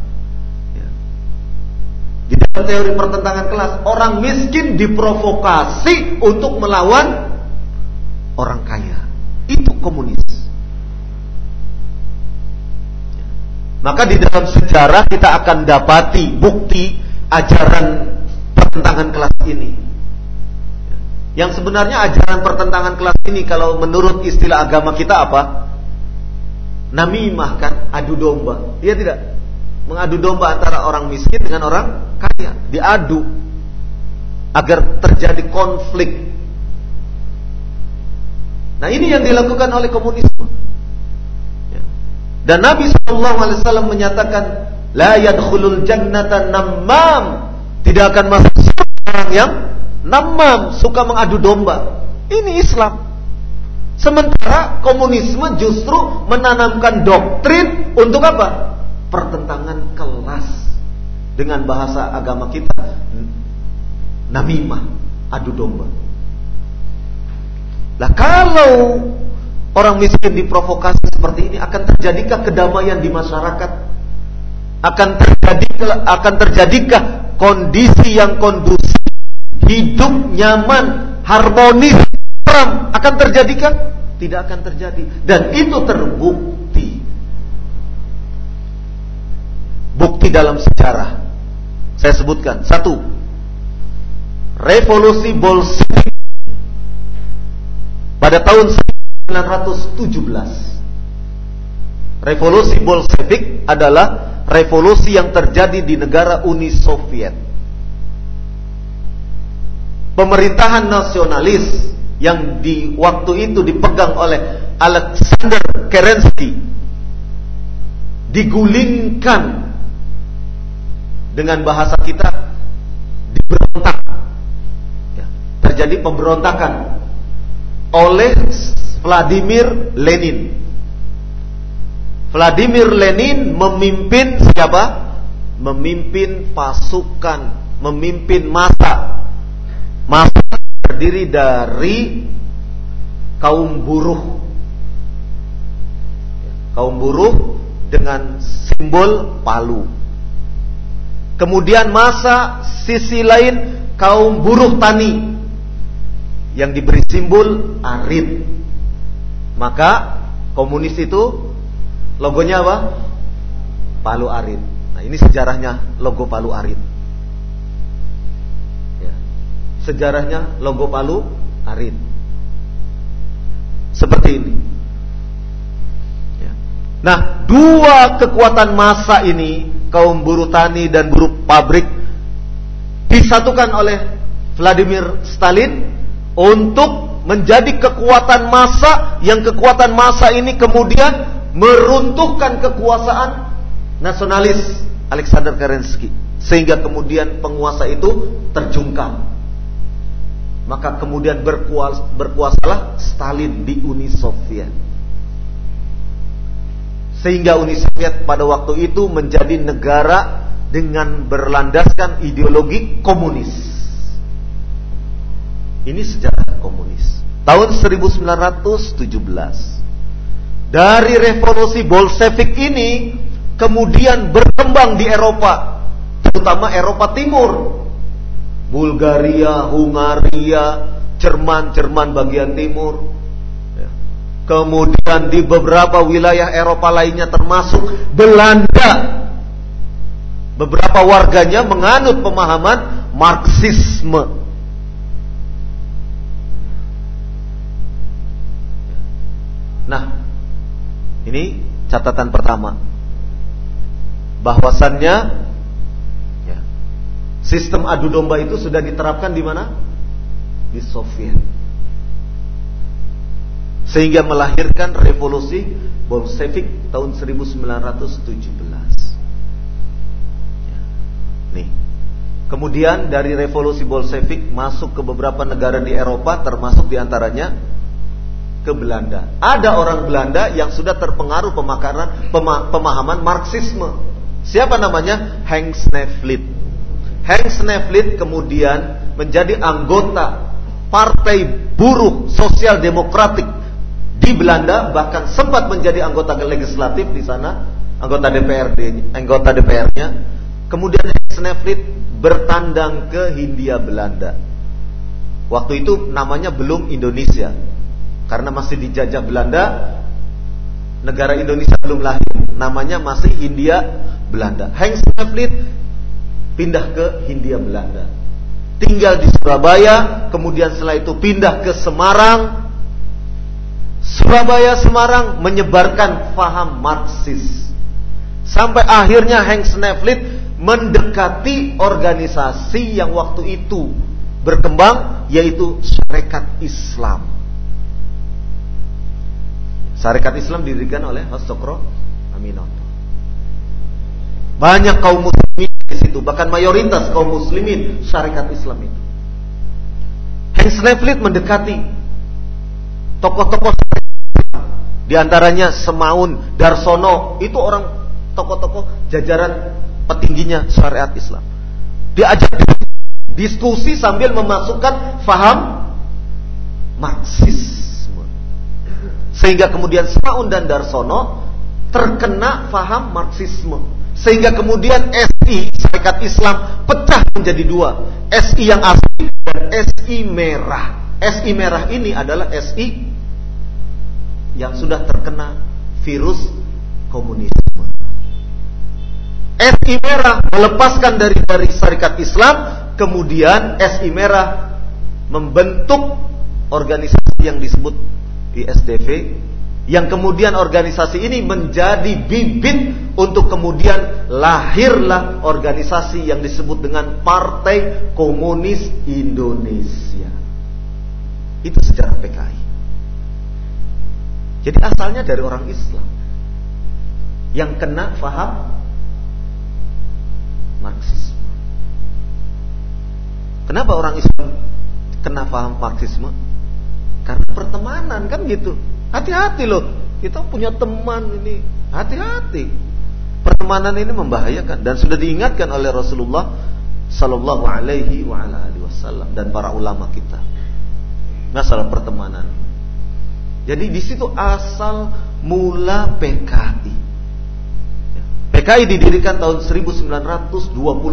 di dalam teori pertentangan kelas, orang miskin diprovokasi untuk melawan orang kaya. Itu komunis. Maka di dalam sejarah kita akan dapati bukti ajaran pertentangan kelas ini. Yang sebenarnya ajaran pertentangan kelas ini kalau menurut istilah agama kita apa? Namimah kan, adu domba. Iya tidak? Mengadu domba antara orang miskin dengan orang kaya, diadu agar terjadi konflik. Nah, ini yang dilakukan oleh komunisme. Dan Nabi SAW menyatakan, la yadkhulul jannata nammam, tidak akan masuk surga orang yang namam, suka mengadu domba. Ini Islam. Sementara komunisme justru menanamkan doktrin untuk apa? Pertentangan kelas. Dengan bahasa agama kita, namimah, adu domba. Lah kalau orang miskin diprovokasi seperti ini, akan terjadikah kedamaian di masyarakat? Akan terjadikah kondisi yang kondusif, hidup nyaman, harmonis, akan terjadikah? Tidak akan terjadi. Dan itu terbukti. Bukti dalam sejarah. Saya sebutkan. 1. Revolusi Bolshevik pada tahun 1917. Revolusi Bolshevik adalah revolusi yang terjadi di negara Uni Soviet. Pemerintahan nasionalis yang di waktu itu dipegang oleh Alexander Kerensky digulingkan, dengan bahasa kita diberontak. Terjadi pemberontakan oleh Vladimir Lenin. Vladimir Lenin memimpin siapa? Memimpin pasukan, memimpin massa. Massa terdiri dari kaum buruh. kaum buruh dengan simbol palu. Kemudian masa sisi lain kaum buruh tani yang diberi simbol arit. Maka komunis itu logonya apa? Palu arit. Nah, ini sejarahnya logo palu arit. Ya. Sejarahnya logo palu arit. Seperti ini. Ya. Nah, dua kekuatan massa ini, kaum buruh tani dan buruh pabrik, disatukan oleh Vladimir Stalin untuk menjadi kekuatan massa, yang kekuatan massa ini kemudian meruntuhkan kekuasaan nasionalis Alexander Kerensky, sehingga kemudian penguasa itu terjungkal. Maka kemudian berkuasalah Stalin di Uni Soviet, sehingga Uni Soviet pada waktu itu menjadi negara dengan berlandaskan ideologi komunis. Ini sejarah komunis. Tahun 1917. Dari revolusi Bolshevik ini kemudian berkembang di Eropa, terutama Eropa Timur. Bulgaria, Hungaria, Jerman bagian timur. Kemudian di beberapa wilayah Eropa lainnya termasuk Belanda. Beberapa warganya menganut pemahaman Marxisme. Nah, ini catatan pertama, bahwasannya ya, sistem adu domba itu sudah diterapkan di mana? Di Soviet, sehingga melahirkan revolusi Bolshevik tahun 1917. Ya. Nih, kemudian dari revolusi Bolshevik masuk ke beberapa negara di Eropa, termasuk diantaranya ke Belanda. Ada orang Belanda yang sudah terpengaruh pemahaman Marxisme. Siapa namanya? Henk Snevely. Henk Snevely kemudian menjadi anggota Partai Buruh Sosial Demokratik di Belanda, bahkan sempat menjadi anggota legislatif di sana, anggota DPR-nya. Kemudian Henk Snevely bertandang ke Hindia Belanda. Waktu itu namanya belum Indonesia, karena masih dijajah Belanda. Negara Indonesia belum lahir, namanya masih Hindia Belanda. Henk Snevely pindah ke Hindia Belanda, tinggal di Surabaya, kemudian setelah itu pindah ke Semarang. Surabaya, Semarang menyebarkan faham Marxis, sampai akhirnya Henk Snevely mendekati organisasi yang waktu itu berkembang, yaitu Sarekat Islam. Sarekat Islam didirikan oleh Hasokro Aminoto. Banyak kaum muslimin di situ, bahkan mayoritas kaum muslimin Sarekat Islam itu. Henk Snevely mendekati tokoh-tokoh Islam, di antaranya Semaun, Darsono, itu orang tokoh-tokoh jajaran petingginya Syariat Islam. Diajak diskusi sambil memasukkan faham Marxis, sehingga kemudian Semaun dan Darsono terkena faham Marxisme, sehingga kemudian SI, Sarekat Islam, pecah menjadi dua, SI yang asli dan SI merah. SI merah ini adalah SI yang sudah terkena virus komunisme. SI merah melepaskan dari Sarekat Islam, kemudian SI merah membentuk organisasi yang disebut ISDV, yang kemudian organisasi ini menjadi bibit untuk kemudian lahirlah organisasi yang disebut dengan Partai Komunis Indonesia. Itu sejarah PKI. Jadi asalnya dari orang Islam yang kena faham Marxisme. Kenapa orang Islam kena faham Marxisme? Karena pertemanan, kan gitu. Hati-hati loh, kita punya teman ini, hati-hati. Pertemanan ini membahayakan, dan sudah diingatkan oleh Rasulullah Sallallahu Alaihi Wasallam dan para ulama kita masalah pertemanan. Jadi di situ asal mula PKI. PKI didirikan tahun 1924.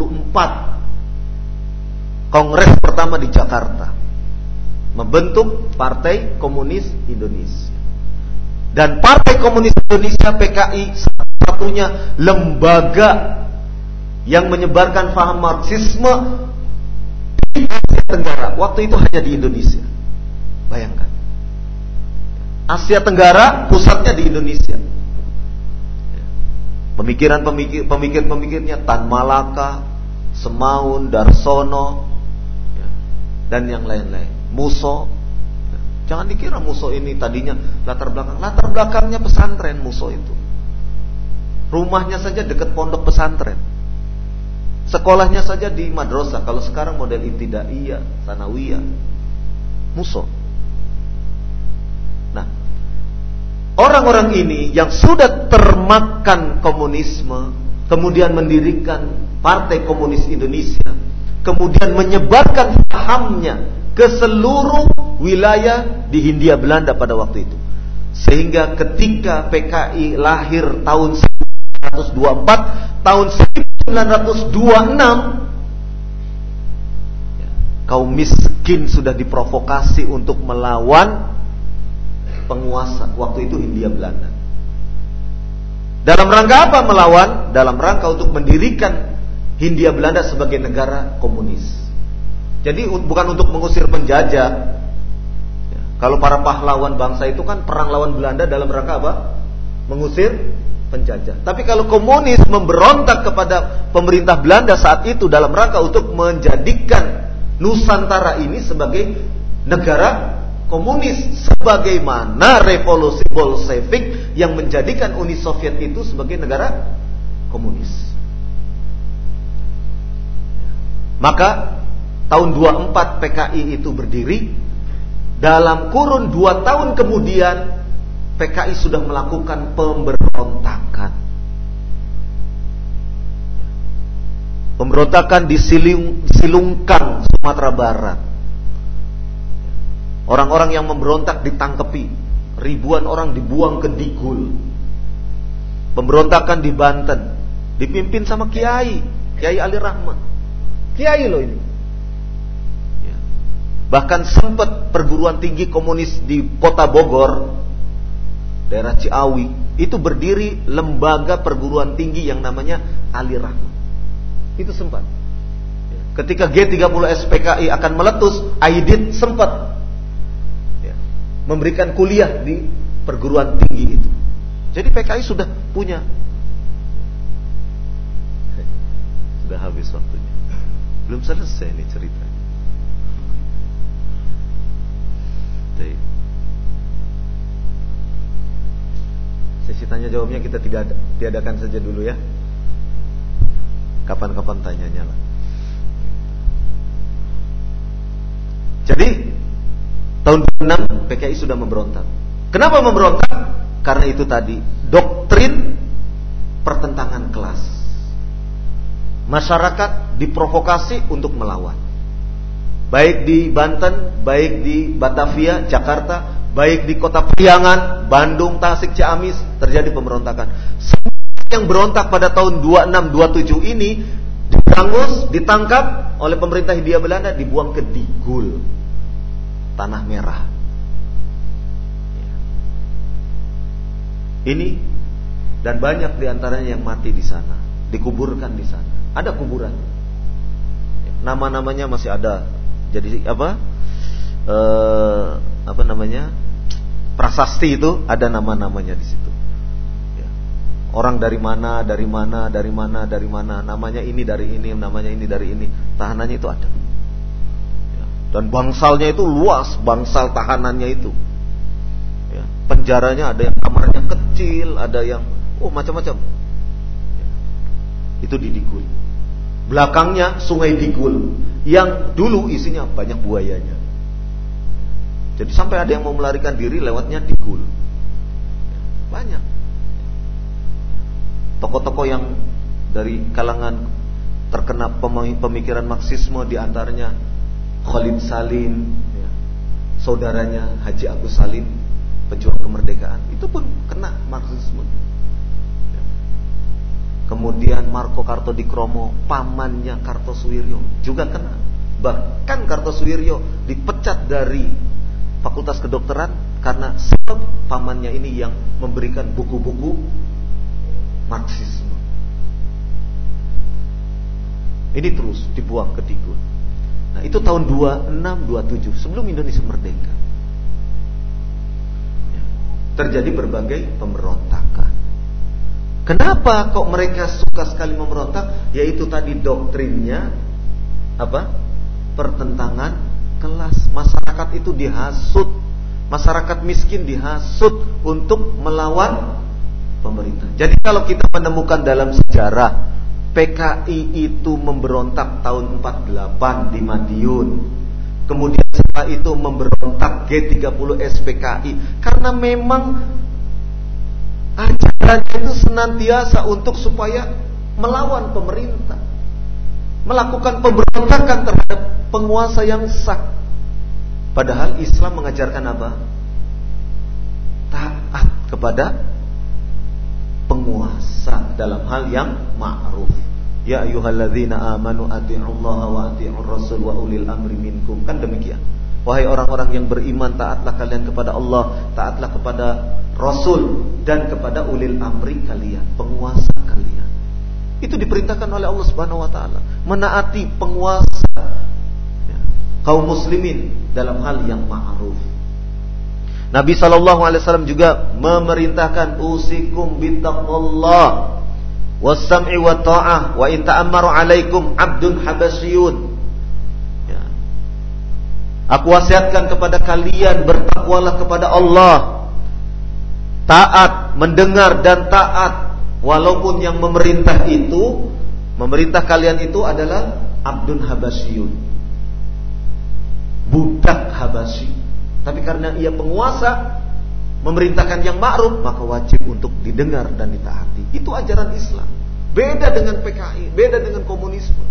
Kongres pertama di Jakarta, membentuk Partai Komunis Indonesia. Dan Partai Komunis Indonesia PKI satu-satunya lembaga yang menyebarkan paham Marxisme di Asia Tenggara. Waktu itu hanya di Indonesia. Bayangkan, Asia Tenggara pusatnya di Indonesia. Pemikirnya Tan Malaka, Semaun, Darsono, dan yang lain-lain. Muso. Jangan dikira Muso ini tadinya latar belakangnya pesantren. Muso itu rumahnya saja dekat pondok pesantren, sekolahnya saja di madrasah. Kalau sekarang model ibtidaiyah, sanawiyah, Muso. Nah, orang-orang ini yang sudah termakan komunisme, kemudian mendirikan Partai Komunis Indonesia, kemudian menyebarkan pahamnya ke seluruh wilayah di Hindia Belanda pada waktu itu. Sehingga ketika PKI lahir tahun 1924, tahun 1926, kaum miskin sudah diprovokasi untuk melawan penguasa waktu itu Hindia Belanda. Dalam rangka apa melawan? Dalam rangka untuk mendirikan Hindia Belanda sebagai negara komunis. Jadi bukan untuk mengusir penjajah. Kalau para pahlawan bangsa itu kan perang lawan Belanda dalam rangka apa? Mengusir penjajah. Tapi kalau komunis memberontak kepada pemerintah Belanda saat itu dalam rangka untuk menjadikan Nusantara ini sebagai negara komunis, sebagaimana revolusi Bolshevik yang menjadikan Uni Soviet itu sebagai negara komunis. Maka tahun 24 PKI itu berdiri. Dalam kurun 2 tahun kemudian PKI sudah melakukan pemberontakan. Pemberontakan di Silungkang, Sumatera Barat. Orang-orang yang memberontak ditangkepi, ribuan orang dibuang ke Digul. Pemberontakan di Banten dipimpin sama Kiai Ali Rahmat. Kiai loh ini. Bahkan sempat perguruan tinggi komunis di Kota Bogor, daerah Ciawi, itu berdiri lembaga perguruan tinggi yang namanya Ali Rahmat. Itu sempat. Ketika G30S PKI akan meletus, Aidit sempat memberikan kuliah di perguruan tinggi itu. Jadi PKI sudah punya. Sudah habis waktunya. Belum selesai ini ceritanya. Sesi tanya jawabnya kita tiadakan saja dulu ya. Kapan-kapan tanyanya lah. Jadi tahun 26 PKI sudah memberontak. Kenapa memberontak? Karena itu tadi, doktrin pertentangan kelas. Masyarakat diprovokasi untuk melawan. Baik di Banten, baik di Batavia, Jakarta, baik di Kota Priangan, Bandung, Tasik, Ciamis, terjadi pemberontakan. Semua yang berontak pada tahun 26-27 ini diberangus, ditangkap oleh pemerintah Hindia Belanda, dibuang ke Digul, Tanah Merah. Ini dan banyak diantaranya yang mati di sana, dikuburkan di sana. Ada kuburan, nama-namanya masih ada. Jadi apa namanya, prasasti itu ada nama-namanya di situ. Orang dari mana, namanya ini dari ini, namanya ini dari ini, tahanannya itu ada. Dan bangsalnya itu luas, bangsal tahanannya itu. Penjaranya ada yang kamarnya kecil, ada yang macam-macam. Itu di Digul. Belakangnya Sungai Digul yang dulu isinya banyak buayanya. Jadi sampai ada yang mau melarikan diri lewatnya Digul. Banyak. Tokoh-tokoh yang dari kalangan terkena pemikiran Marxisme, diantaranya Khalid Salim, saudaranya Haji Agus Salim, pejuang kemerdekaan, itu pun kena Marxisme. Kemudian Marco Kartodikromo, pamannya Kartosuwiryo, juga kena. Bahkan Kartosuwiryo dipecat dari Fakultas Kedokteran karena sebab pamannya ini yang memberikan buku-buku Marxisme. Ini terus dibuang ke Tikun. Nah, itu tahun 26-27 sebelum Indonesia merdeka. Terjadi berbagai pemberontakan. Kenapa kok mereka suka sekali memberontak? Yaitu tadi doktrinnya apa? Pertentangan kelas. Masyarakat itu dihasut, masyarakat miskin dihasut untuk melawan pemerintah. Jadi kalau kita menemukan dalam sejarah PKI itu memberontak tahun 48 di Madiun, kemudian setelah itu memberontak G30 SPKI, karena memang ajarannya itu senantiasa untuk supaya melawan pemerintah, melakukan pemberontakan terhadap penguasa yang sah. Padahal Islam mengajarkan apa? Taat kepada penguasa dalam hal yang ma'ruf. Ya ayyuhalladzina amanu atii'ullaha wa atii'ur rasul wa ulil amri minkum. Kan demikian. Wahai orang-orang yang beriman, taatlah kalian kepada Allah, taatlah kepada Rasul, dan kepada ulil amri kalian, penguasa kalian. Itu diperintahkan oleh Allah Subhanahu wa taala, menaati penguasa kaum muslimin dalam hal yang ma'ruf. Nabi SAW juga memerintahkan usikum bittaqwallah was-sam'i wa ta'ah wa in ta'ammaru 'alaikum 'abdun habasyun. Ya. Aku wasiatkan kepada kalian, bertakwalah kepada Allah, taat, mendengar dan taat, walaupun yang memerintah kalian itu adalah 'abdun habasyun, budak Habasyi. Tapi karena ia penguasa, memerintahkan yang ma'ruf, maka wajib untuk didengar dan ditaati. Itu ajaran Islam. Beda dengan PKI, beda dengan komunisme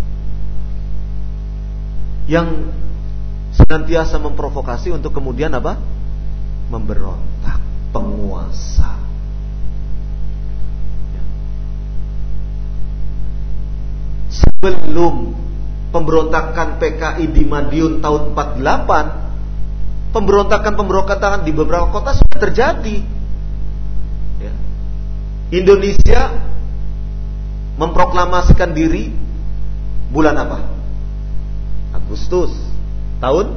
yang senantiasa memprovokasi untuk kemudian apa? Memberontak penguasa. Sebelum pemberontakan PKI di Madiun tahun 48, pemberontakan di beberapa kota sudah terjadi. Ya. Indonesia memproklamasikan diri bulan apa? Agustus tahun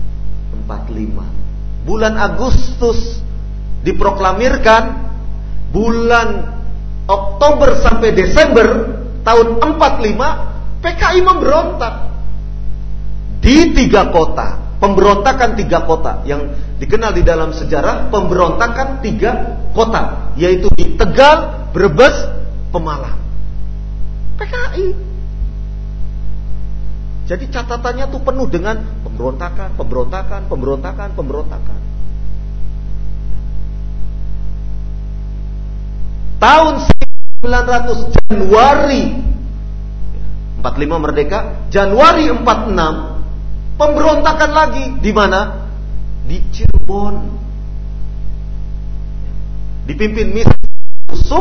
45. Bulan Agustus diproklamirkan, bulan Oktober sampai Desember tahun 45 PKI memberontak di 3 kota. Pemberontakan 3 kota yang dikenal di dalam sejarah pemberontakan 3 kota, yaitu di Tegal, Brebes, Pemalang. PKI. Jadi catatannya tuh penuh dengan pemberontakan. Tahun 1900 Januari 45 merdeka, Januari 46 pemberontakan lagi. Di mana? Di Cirebon. Dipimpin Mr. Yusuf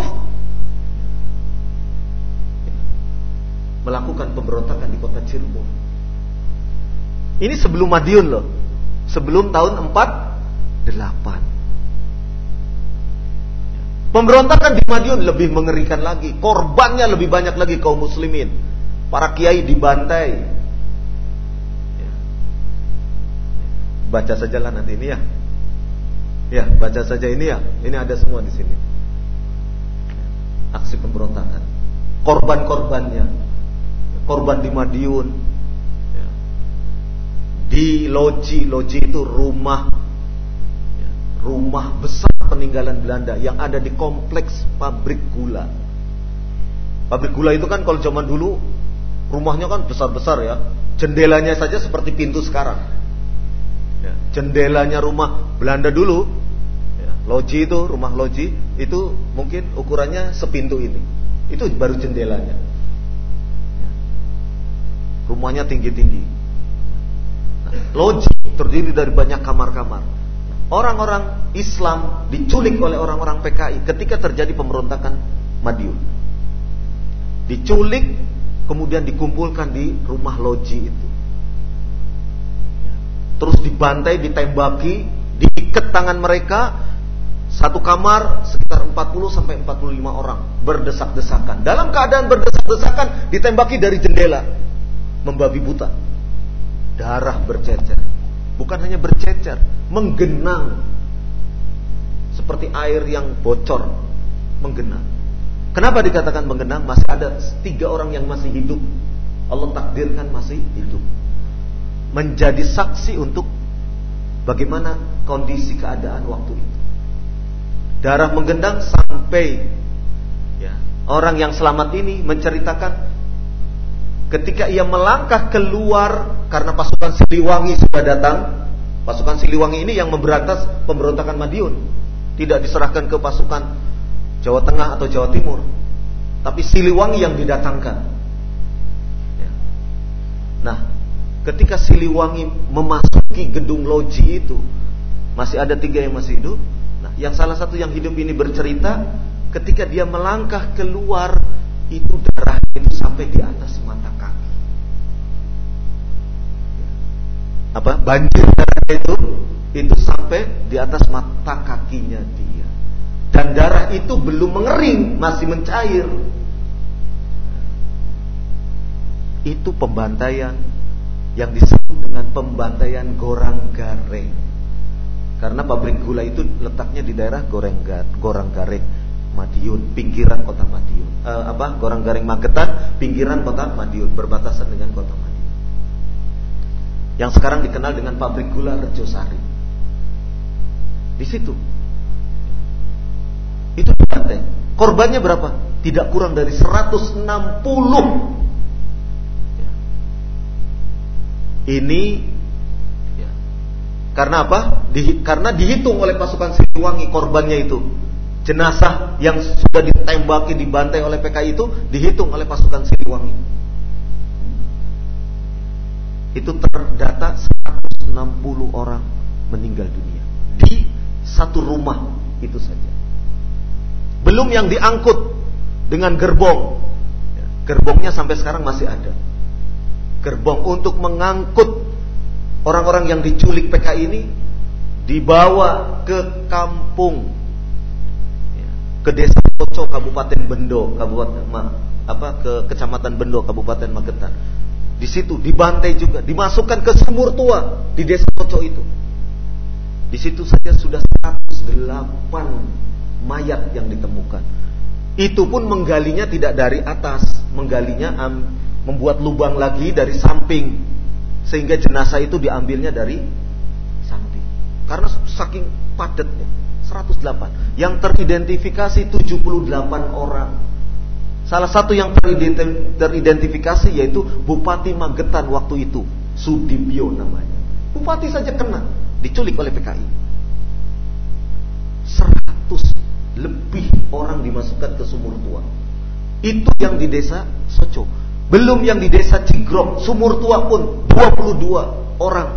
melakukan pemberontakan di kota Cirebon. Ini sebelum Madiun loh. Sebelum tahun 48. Pemberontakan di Madiun lebih mengerikan lagi. Korbannya lebih banyak lagi kaum muslimin. Para kiai dibantai. Baca sajalah nanti ini ya. Ya, baca saja ini ya. Ini ada semua di sini. Aksi pemberontakan. Korban-korbannya. Korban di Madiun. Di Loji itu rumah besar peninggalan Belanda yang ada di kompleks pabrik gula. Pabrik gula itu kan kalau zaman dulu rumahnya kan besar-besar ya. Jendelanya saja seperti pintu sekarang. Jendelanya rumah Belanda dulu, loji itu, rumah loji itu mungkin ukurannya sepintu ini. Itu baru jendelanya. Rumahnya tinggi-tinggi. Loji terdiri dari banyak kamar-kamar. orang-orang Islam diculik oleh orang-orang PKI ketika terjadi pemberontakan Madiun. Diculik, kemudian dikumpulkan di rumah loji itu. Terus dibantai, ditembaki, diikat tangan mereka. Satu kamar sekitar 40-45 orang berdesak-desakan. Dalam keadaan berdesak-desakan ditembaki dari jendela, membabi buta. Darah bercecer. Bukan hanya bercecer, menggenang seperti air yang bocor, menggenang. Kenapa dikatakan menggenang? Masih ada 3 orang yang masih hidup. Allah takdirkan masih hidup, menjadi saksi untuk bagaimana kondisi keadaan waktu itu. Darah menggenang sampai orang yang selamat ini menceritakan ketika ia melangkah keluar karena pasukan Siliwangi sudah datang. Pasukan Siliwangi ini yang memberantas pemberontakan Madiun, tidak diserahkan ke pasukan Jawa Tengah atau Jawa Timur, tapi Siliwangi yang didatangkan. Nah, ketika Siliwangi memasuki gedung loji itu, masih ada 3 yang masih hidup. Nah, yang salah satu yang hidup ini bercerita, ketika dia melangkah keluar, itu darah itu sampai di atas mata kaki. Banjir darah itu sampai di atas mata kakinya dia. Dan darah itu belum mengering, masih mencair. Itu pembantaian yang disebut dengan pembantaian Goranggareng. Karena pabrik gula itu letaknya di daerah Goranggareng, Madiun, pinggiran kota Madiun. Goranggareng Magetan, pinggiran kota Madiun, berbatasan dengan kota Madiun. Yang sekarang dikenal dengan pabrik gula Rejosari. Di situ. Itu dibantai. Korbannya berapa? Tidak kurang dari 160. Ini karena apa? Karena dihitung oleh pasukan Siliwangi korbannya itu. Jenazah yang sudah ditembaki, dibantai oleh PKI itu dihitung oleh pasukan Siliwangi. Itu terdata 160 orang meninggal dunia di satu rumah itu saja. Belum yang diangkut dengan gerbong. Gerbongnya sampai sekarang masih ada. Gerbong untuk mengangkut orang-orang yang diculik PKI ini dibawa ke kampung, ke desa Soco, Kabupaten Bendo, ke Kecamatan Bendo, Kabupaten Magetan. Di situ dibantai juga, dimasukkan ke sumur tua di desa Soco itu. Di situ saja sudah 108 mayat yang ditemukan. Itu pun menggalinya tidak dari atas, menggalinya membuat lubang lagi dari samping. Sehingga jenazah itu diambilnya dari samping. Karena saking padatnya 108. Yang teridentifikasi 78 orang. Salah satu yang teridentifikasi yaitu Bupati Magetan waktu itu, Sudibyo namanya. Bupati saja kena, diculik oleh PKI. 100 lebih orang dimasukkan ke sumur tua. Itu yang di desa Soco. Belum yang di desa Cigrok, sumur tua pun 22 orang.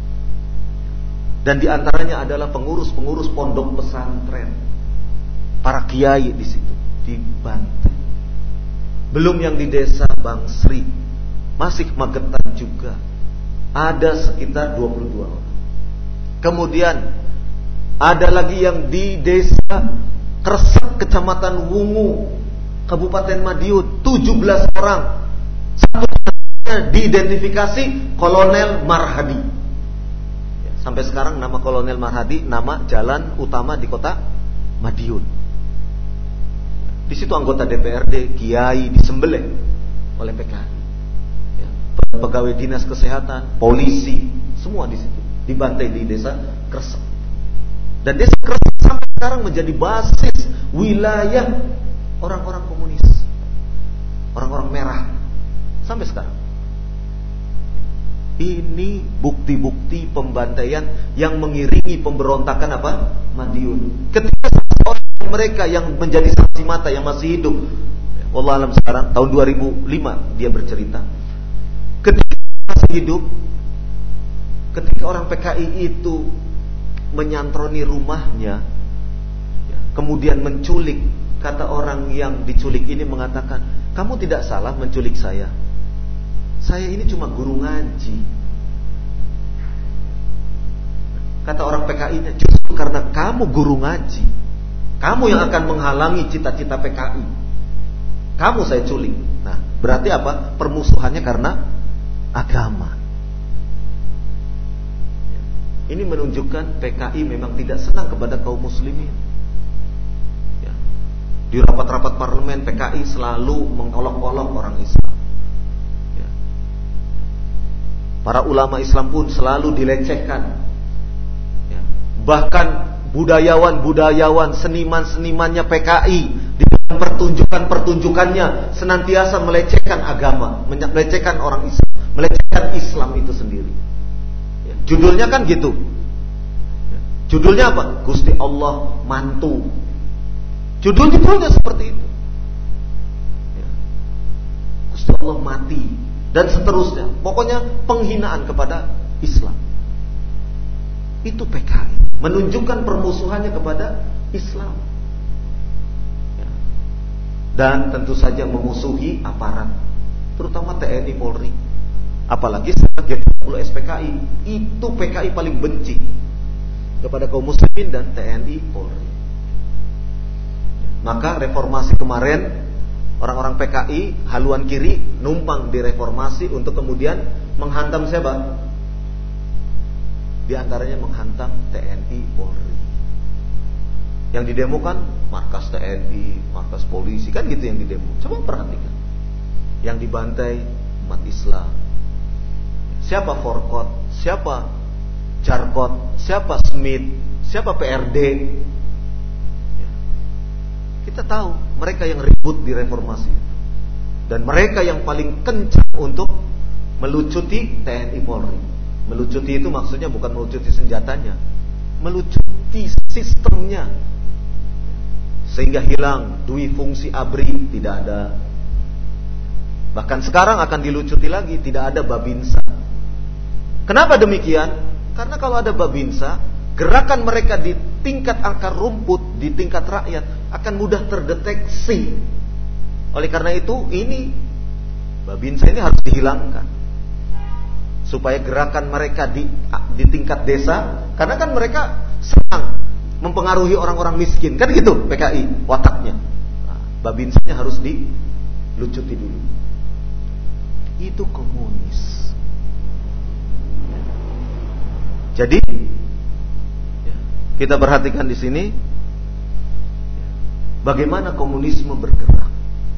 Dan diantaranya adalah pengurus-pengurus pondok pesantren, para kiai di situ dibantai. Belum yang di desa Bangsri, masih Magetan juga, ada sekitar 22 orang. Kemudian ada lagi yang di desa Kresek, Kecamatan Wungu, Kabupaten Madiun, 17 orang. Satu diidentifikasi Kolonel Marhadi. Sampai sekarang nama Kolonel Marhadi nama jalan utama di kota Madiun. Di situ anggota DPRD, kiai disembelih oleh PKI. Pegawai dinas kesehatan, polisi, semua di situ dibantai di desa Kresek. Dan desa Kresek sampai sekarang menjadi basis wilayah orang-orang komunis, orang-orang merah sampai sekarang. Ini bukti-bukti pembantaian yang mengiringi pemberontakan Madiun. Ketika seorang mereka yang menjadi saksi mata yang masih hidup, wallahu alam sekarang tahun 2005 dia bercerita, ketika masih hidup, ketika orang PKI itu menyantroni rumahnya, kemudian menculik. Kata orang yang diculik ini mengatakan, kamu tidak salah menculik saya. Saya ini cuma guru ngaji. Kata orang PKI-nya, justru karena kamu guru ngaji, kamu yang akan menghalangi cita-cita PKI. Kamu saya culik. Nah, berarti apa? Permusuhannya karena agama. Ini menunjukkan PKI memang tidak senang kepada kaum muslimin. Di rapat-rapat parlemen PKI selalu mengolok-olok orang Islam. Para ulama Islam pun selalu dilecehkan. Bahkan budayawan-budayawan, seniman-senimannya PKI di dalam pertunjukan-pertunjukannya senantiasa melecehkan agama, melecehkan orang Islam, melecehkan Islam itu sendiri. Judulnya kan gitu. Judulnya apa? Gusti Allah mantu. Judul-judulnya seperti itu. Gusti Allah mati dan seterusnya. Pokoknya penghinaan kepada Islam. Itu PKI, menunjukkan permusuhannya kepada Islam. Dan tentu saja memusuhi aparat, terutama TNI Polri. Apalagi sebagai G30 SPKI, itu PKI paling benci kepada kaum muslimin dan TNI Polri. Maka reformasi kemarin, orang-orang PKI haluan kiri numpang di reformasi untuk kemudian menghantam siapa? Di antaranya menghantam TNI Polri. Yang didemokan markas TNI, markas polisi, kan gitu yang didemo. Coba perhatikan. Yang dibantai umat Islam. Siapa Forkot, siapa Jarkot, siapa Smith, siapa PRD. Kita tahu mereka yang ribut di reformasi itu. Dan mereka yang paling kencang untuk melucuti TNI Polri. Melucuti itu maksudnya bukan melucuti senjatanya, melucuti sistemnya. Sehingga hilang dui fungsi ABRI, tidak ada. Bahkan sekarang akan dilucuti lagi, tidak ada Babinsa. Kenapa demikian? Karena kalau ada Babinsa, gerakan mereka di tingkat akar rumput, di tingkat rakyat akan mudah terdeteksi. Oleh karena itu, ini Babinsa ini harus dihilangkan supaya gerakan mereka di tingkat desa, karena kan mereka senang mempengaruhi orang-orang miskin, kan gitu PKI wataknya. Nah, Babinsanya harus dilucuti dulu. Itu komunis. Jadi kita perhatikan di sini bagaimana komunisme bergerak,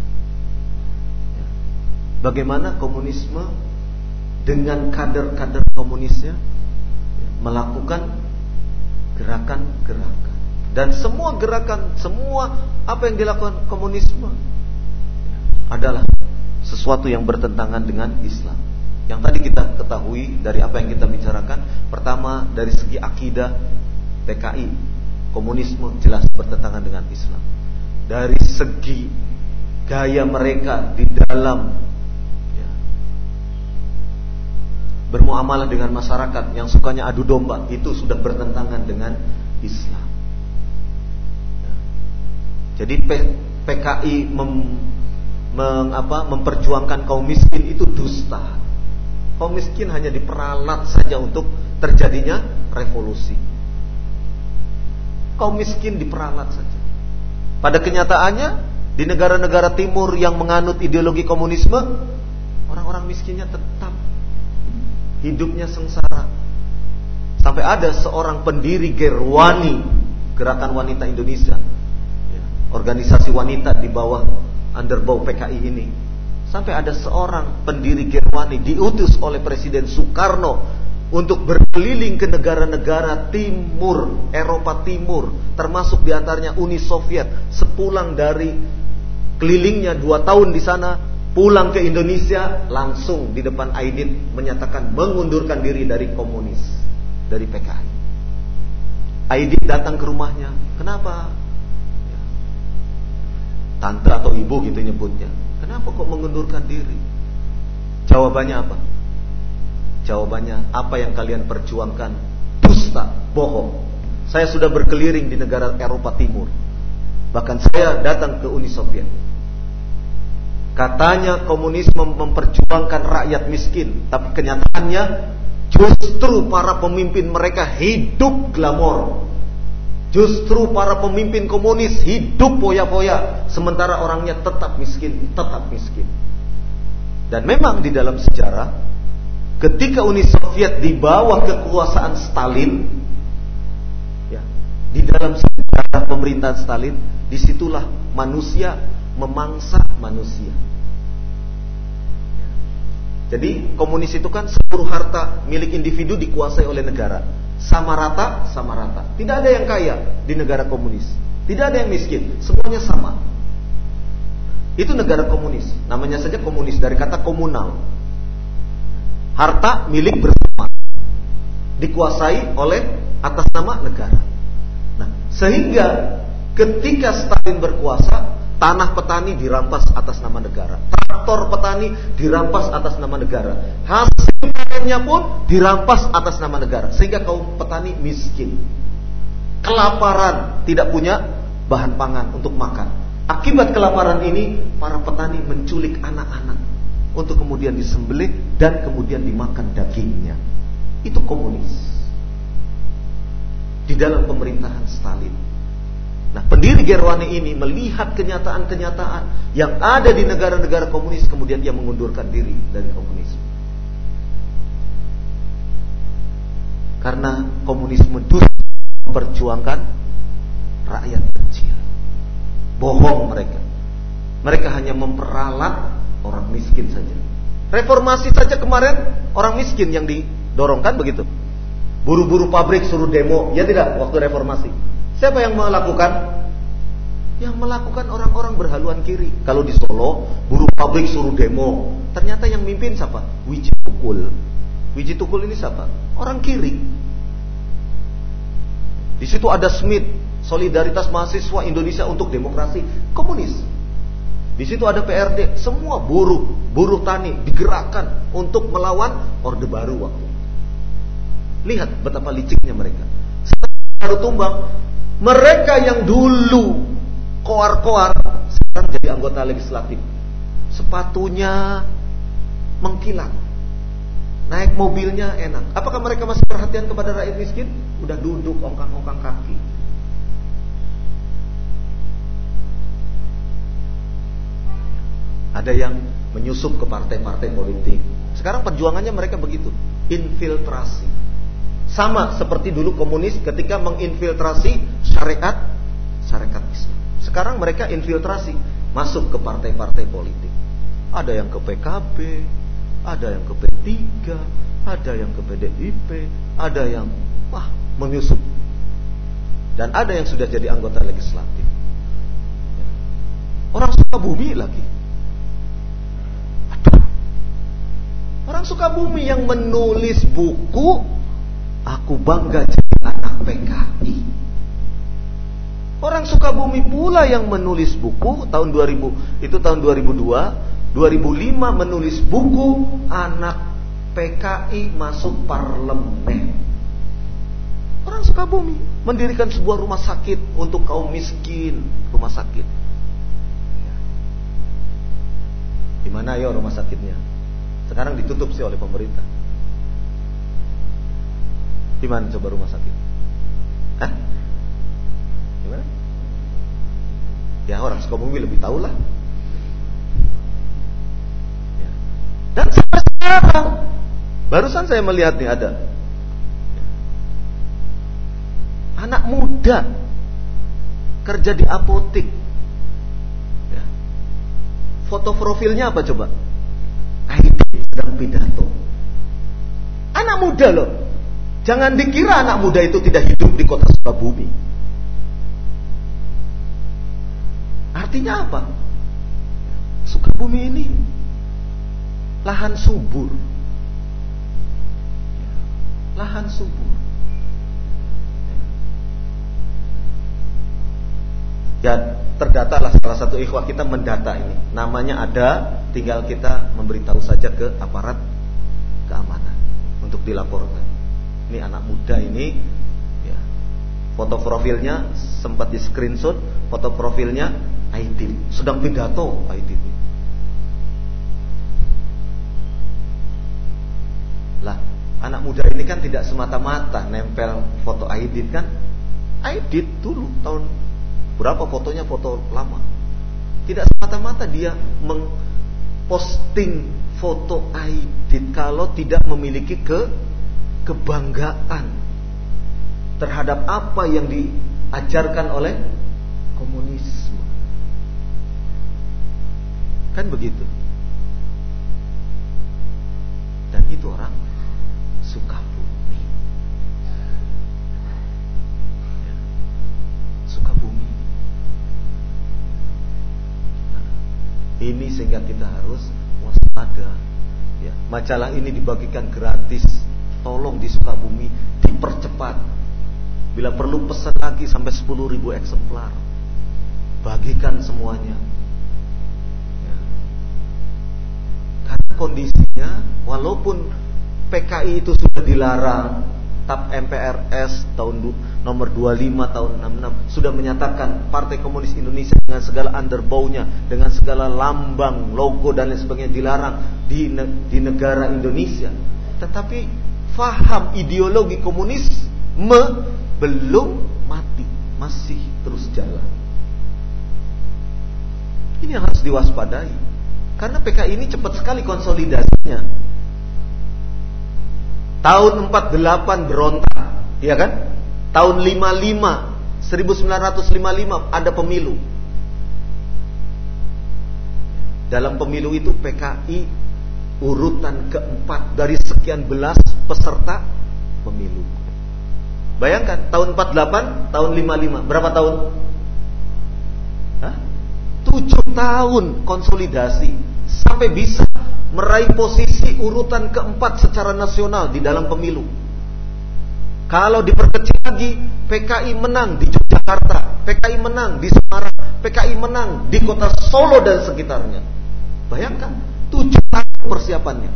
bagaimana komunisme dengan kader-kader komunisnya melakukan gerakan-gerakan. Dan semua gerakan, semua apa yang dilakukan komunisme adalah sesuatu yang bertentangan dengan Islam. Yang tadi kita ketahui dari apa yang kita bicarakan, pertama dari segi akidah PKI, komunisme jelas bertentangan dengan Islam. Dari segi gaya mereka di dalam bermuamalah dengan masyarakat yang sukanya adu domba, itu sudah bertentangan dengan Islam. Jadi PKI memperjuangkan kaum miskin itu dusta. Kaum miskin hanya diperalat saja untuk terjadinya revolusi. Kaum miskin diperalat saja. Pada kenyataannya di negara-negara timur yang menganut ideologi komunisme, orang-orang miskinnya tetap hidupnya sengsara. Sampai ada seorang pendiri Gerwani, Gerakan Wanita Indonesia, organisasi wanita di bawah underbau PKI ini. Sampai ada seorang pendiri Gerwani diutus oleh Presiden Soekarno untuk berkeliling ke negara-negara timur, Eropa Timur, termasuk diantaranya Uni Soviet. Sepulang dari kelilingnya 2 tahun di sana, pulang ke Indonesia, langsung di depan Aidit menyatakan mengundurkan diri dari komunis, dari PKI. Aidit datang ke rumahnya. Kenapa? Tante atau ibu gitu nyebutnya. Kenapa kok mengundurkan diri? Jawabannya apa? Jawabannya, apa yang kalian perjuangkan dusta, bohong. Saya sudah berkeliling di negara Eropa Timur. Bahkan saya datang ke Uni Soviet. Katanya komunisme memperjuangkan rakyat miskin, tapi kenyataannya justru para pemimpin mereka hidup glamor. Justru para pemimpin komunis hidup foya-foya, sementara orangnya tetap miskin, tetap miskin. Dan memang di dalam sejarah, ketika Uni Soviet di bawah kekuasaan Stalin, ya, di dalam sejarah pemerintahan Stalin, disitulah manusia memangsa manusia. Jadi komunis itu kan seluruh harta milik individu dikuasai oleh negara, sama rata, sama rata. Tidak ada yang kaya di negara komunis, tidak ada yang miskin, semuanya sama. Itu negara komunis, namanya saja komunis dari kata komunal. Harta milik bersama, dikuasai oleh atas nama negara. Nah, sehingga ketika Stalin berkuasa, tanah petani dirampas atas nama negara, traktor petani dirampas atas nama negara, hasil panennya pun dirampas atas nama negara, sehingga kaum petani miskin, kelaparan, tidak punya bahan pangan untuk makan. Akibat kelaparan ini, para petani menculik anak-anak untuk kemudian disembelih dan kemudian dimakan dagingnya. Itu komunis di dalam pemerintahan Stalin. Nah, pendiri Gerwani ini melihat kenyataan-kenyataan yang ada di negara-negara komunis, kemudian dia mengundurkan diri dari komunisme. Karena komunisme dulu memperjuangkan rakyat kecil. Bohong mereka. Mereka hanya memperalat orang miskin saja. Reformasi saja kemarin orang miskin yang didorongkan begitu. Buru-buru pabrik suruh demo, ya tidak, waktu reformasi. Siapa yang melakukan? Yang melakukan orang-orang berhaluan kiri. Kalau di Solo, buruh pabrik suruh demo. Ternyata yang mimpin siapa? Wiji Tukul. Wiji Tukul ini siapa? Orang kiri. Di situ ada Smith, Solidaritas Mahasiswa Indonesia untuk Demokrasi, komunis. Di situ ada PRD, semua buruh tani digerakkan untuk melawan Orde Baru waktu. Lihat betapa liciknya mereka. Setelah baru tumbang, mereka yang dulu koar-koar sekarang jadi anggota legislatif. Sepatunya mengkilat, naik mobilnya enak. Apakah mereka masih perhatian kepada rakyat miskin? Udah duduk ongkang-ongkang kaki. Ada yang menyusup ke partai-partai politik. Sekarang perjuangannya mereka begitu, infiltrasi. Sama seperti dulu komunis ketika menginfiltrasi syariat Islam. Sekarang mereka infiltrasi, masuk ke partai-partai politik. Ada yang ke PKB, ada yang ke P3, ada yang ke PDIP, ada yang menyusup. Dan ada yang sudah jadi anggota legislatif. Orang Sukabumi lagi. Orang Sukabumi yang menulis buku Aku Bangga Jadi Anak PKI. Orang Sukabumi pula yang menulis buku tahun 2000, itu tahun 2002, 2005 menulis buku Anak PKI Masuk Parlemen. Orang Sukabumi mendirikan sebuah rumah sakit untuk kaum miskin, rumah sakit. Di mana ya rumah sakitnya? Sekarang ditutup sih oleh pemerintah. Di mana coba rumah sakit? Di mana? Ya orang Sukabumi lebih tahu lah. Ya. Dan sampai sekarang, barusan saya melihat nih ada anak muda kerja di apotek. Ya. Foto profilnya apa coba? Aidit sedang pidato. Anak muda loh. Jangan dikira anak muda itu tidak hidup di kota Sukabumi. Artinya apa? Sukabumi ini lahan subur. Lahan subur. Dan terdatalah salah satu ikhwah kita mendata ini. Namanya ada, tinggal kita memberitahu saja ke aparat keamanan untuk dilaporkan. Ini anak muda ini ya, Foto profilnya sempat di screenshot, foto profilnya Aidit, sedang pidato Aidit. Lah, anak muda ini kan tidak semata-mata nempel foto Aidit kan. Aidit dulu tahun berapa fotonya, foto lama. Tidak semata-mata dia posting foto Aidit kalau tidak memiliki kebanggaan terhadap apa yang diajarkan oleh komunisme. Kan begitu. Dan itu orang Sukabumi. Ya. Sukabumi. Nah, ini sehingga kita harus waspada. Ya. Majalah ini dibagikan gratis. Tolong di Sukabumi dipercepat. Bila perlu pesan lagi sampai 10.000 eksemplar. Bagikan semuanya. Ya. Karena kondisinya, walaupun PKI itu sudah dilarang, TAP MPRS tahun nomor 25 tahun 66 sudah menyatakan Partai Komunis Indonesia dengan segala underbownya, dengan segala lambang, logo dan lain sebagainya dilarang di negara Indonesia. Tetapi faham ideologi komunisme belum mati, masih terus jalan. Ini yang harus diwaspadai. Karena PKI ini cepat sekali konsolidasinya. Tahun 48 berontak, ya kan? Tahun 1955 ada pemilu. Dalam pemilu itu PKI urutan keempat dari sekian belas peserta pemilu. Bayangkan, tahun 48, tahun 55, berapa tahun? 7 tahun konsolidasi sampai bisa meraih posisi urutan keempat secara nasional di dalam pemilu. Kalau diperkecil lagi, PKI menang di Yogyakarta, PKI menang di Semarang, PKI menang di kota Solo dan sekitarnya. Bayangkan, 7 tahun persiapannya.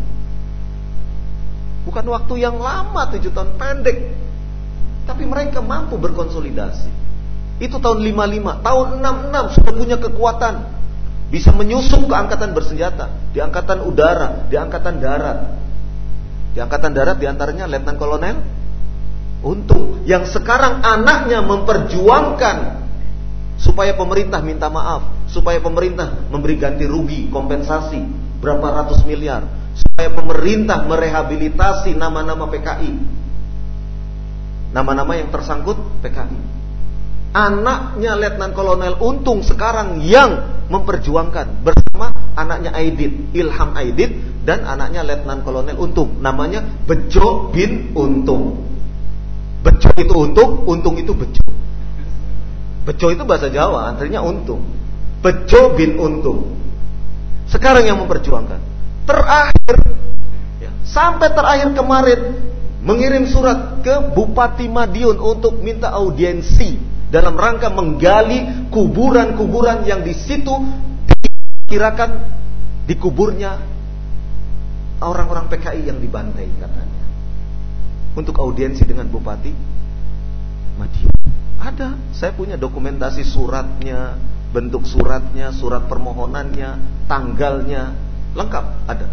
Bukan waktu yang lama, 7 tahun, pendek. Tapi mereka mampu berkonsolidasi. Itu tahun 55. Tahun 66 sudah punya kekuatan, bisa menyusup ke angkatan bersenjata, di angkatan udara, di angkatan darat. Di angkatan darat diantaranya Letnan Kolonel Untung, yang sekarang anaknya memperjuangkan supaya pemerintah minta maaf, supaya pemerintah memberi ganti rugi, kompensasi berapa ratus miliar, supaya pemerintah merehabilitasi nama-nama PKI, nama-nama yang tersangkut PKI. Anaknya Letnan Kolonel Untung sekarang yang memperjuangkan bersama anaknya Aidit, Ilham Aidit, dan anaknya Letnan Kolonel Untung, namanya Bejo bin Untung. Bejo itu Untung itu Bejo. Bejo itu bahasa Jawa, artinya untung. Bejo bin Untung sekarang yang memperjuangkan. Terakhir, ya, sampai terakhir kemarin mengirim surat ke Bupati Madiun untuk minta audiensi dalam rangka menggali kuburan-kuburan yang di situ dikirakan dikuburnya orang-orang PKI yang dibantai katanya. Untuk audiensi dengan Bupati Madiun. Ada, saya punya dokumentasi suratnya, bentuk suratnya, surat permohonannya, tanggalnya, lengkap ada.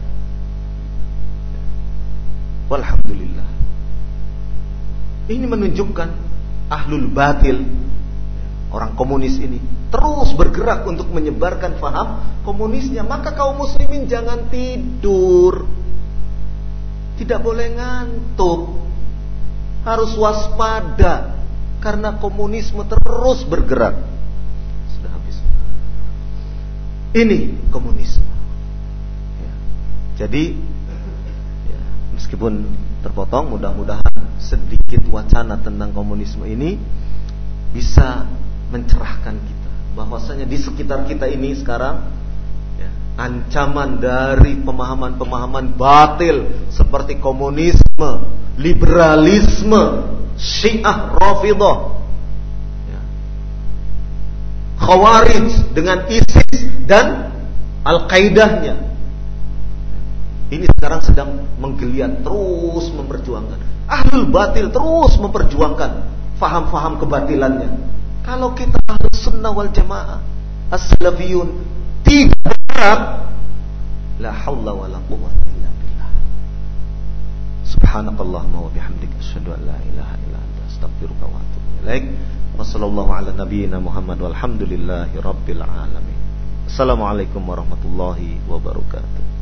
Walhamdulillah. Ini menunjukkan ahlul batil, orang komunis ini terus bergerak untuk menyebarkan faham komunisnya. Maka kaum muslimin jangan tidur, tidak boleh ngantuk, harus waspada karena komunisme terus bergerak. Sudah habis. Ini komunisme. Ya. Jadi ya, meskipun terpotong, mudah-mudahan sedikit wacana tentang komunisme ini bisa mencerahkan kita, bahwasanya di sekitar kita ini sekarang ya, ancaman dari pemahaman-pemahaman batil seperti komunisme, liberalisme, Syiah Rafidhah, ya, Khawarij dengan ISIS dan Al-Qaidahnya, ini sekarang sedang menggeliat, terus memperjuangkan. Ahlul batil terus memperjuangkan faham-faham kebatilannya. Kalau kita Ahlus Sunnah wal Jamaah, as-salafiyun, tidak berharap, la haula wala quwwata illa billah. Subhanakallahumma wa bihamdika asyhadu an la ilaha illa anta astaghfiruka wa atubu ilaik. Wa sallallahu ala nabiyyina Muhammad walhamdulillahi rabbil alamin. Assalamualaikum warahmatullahi wabarakatuh.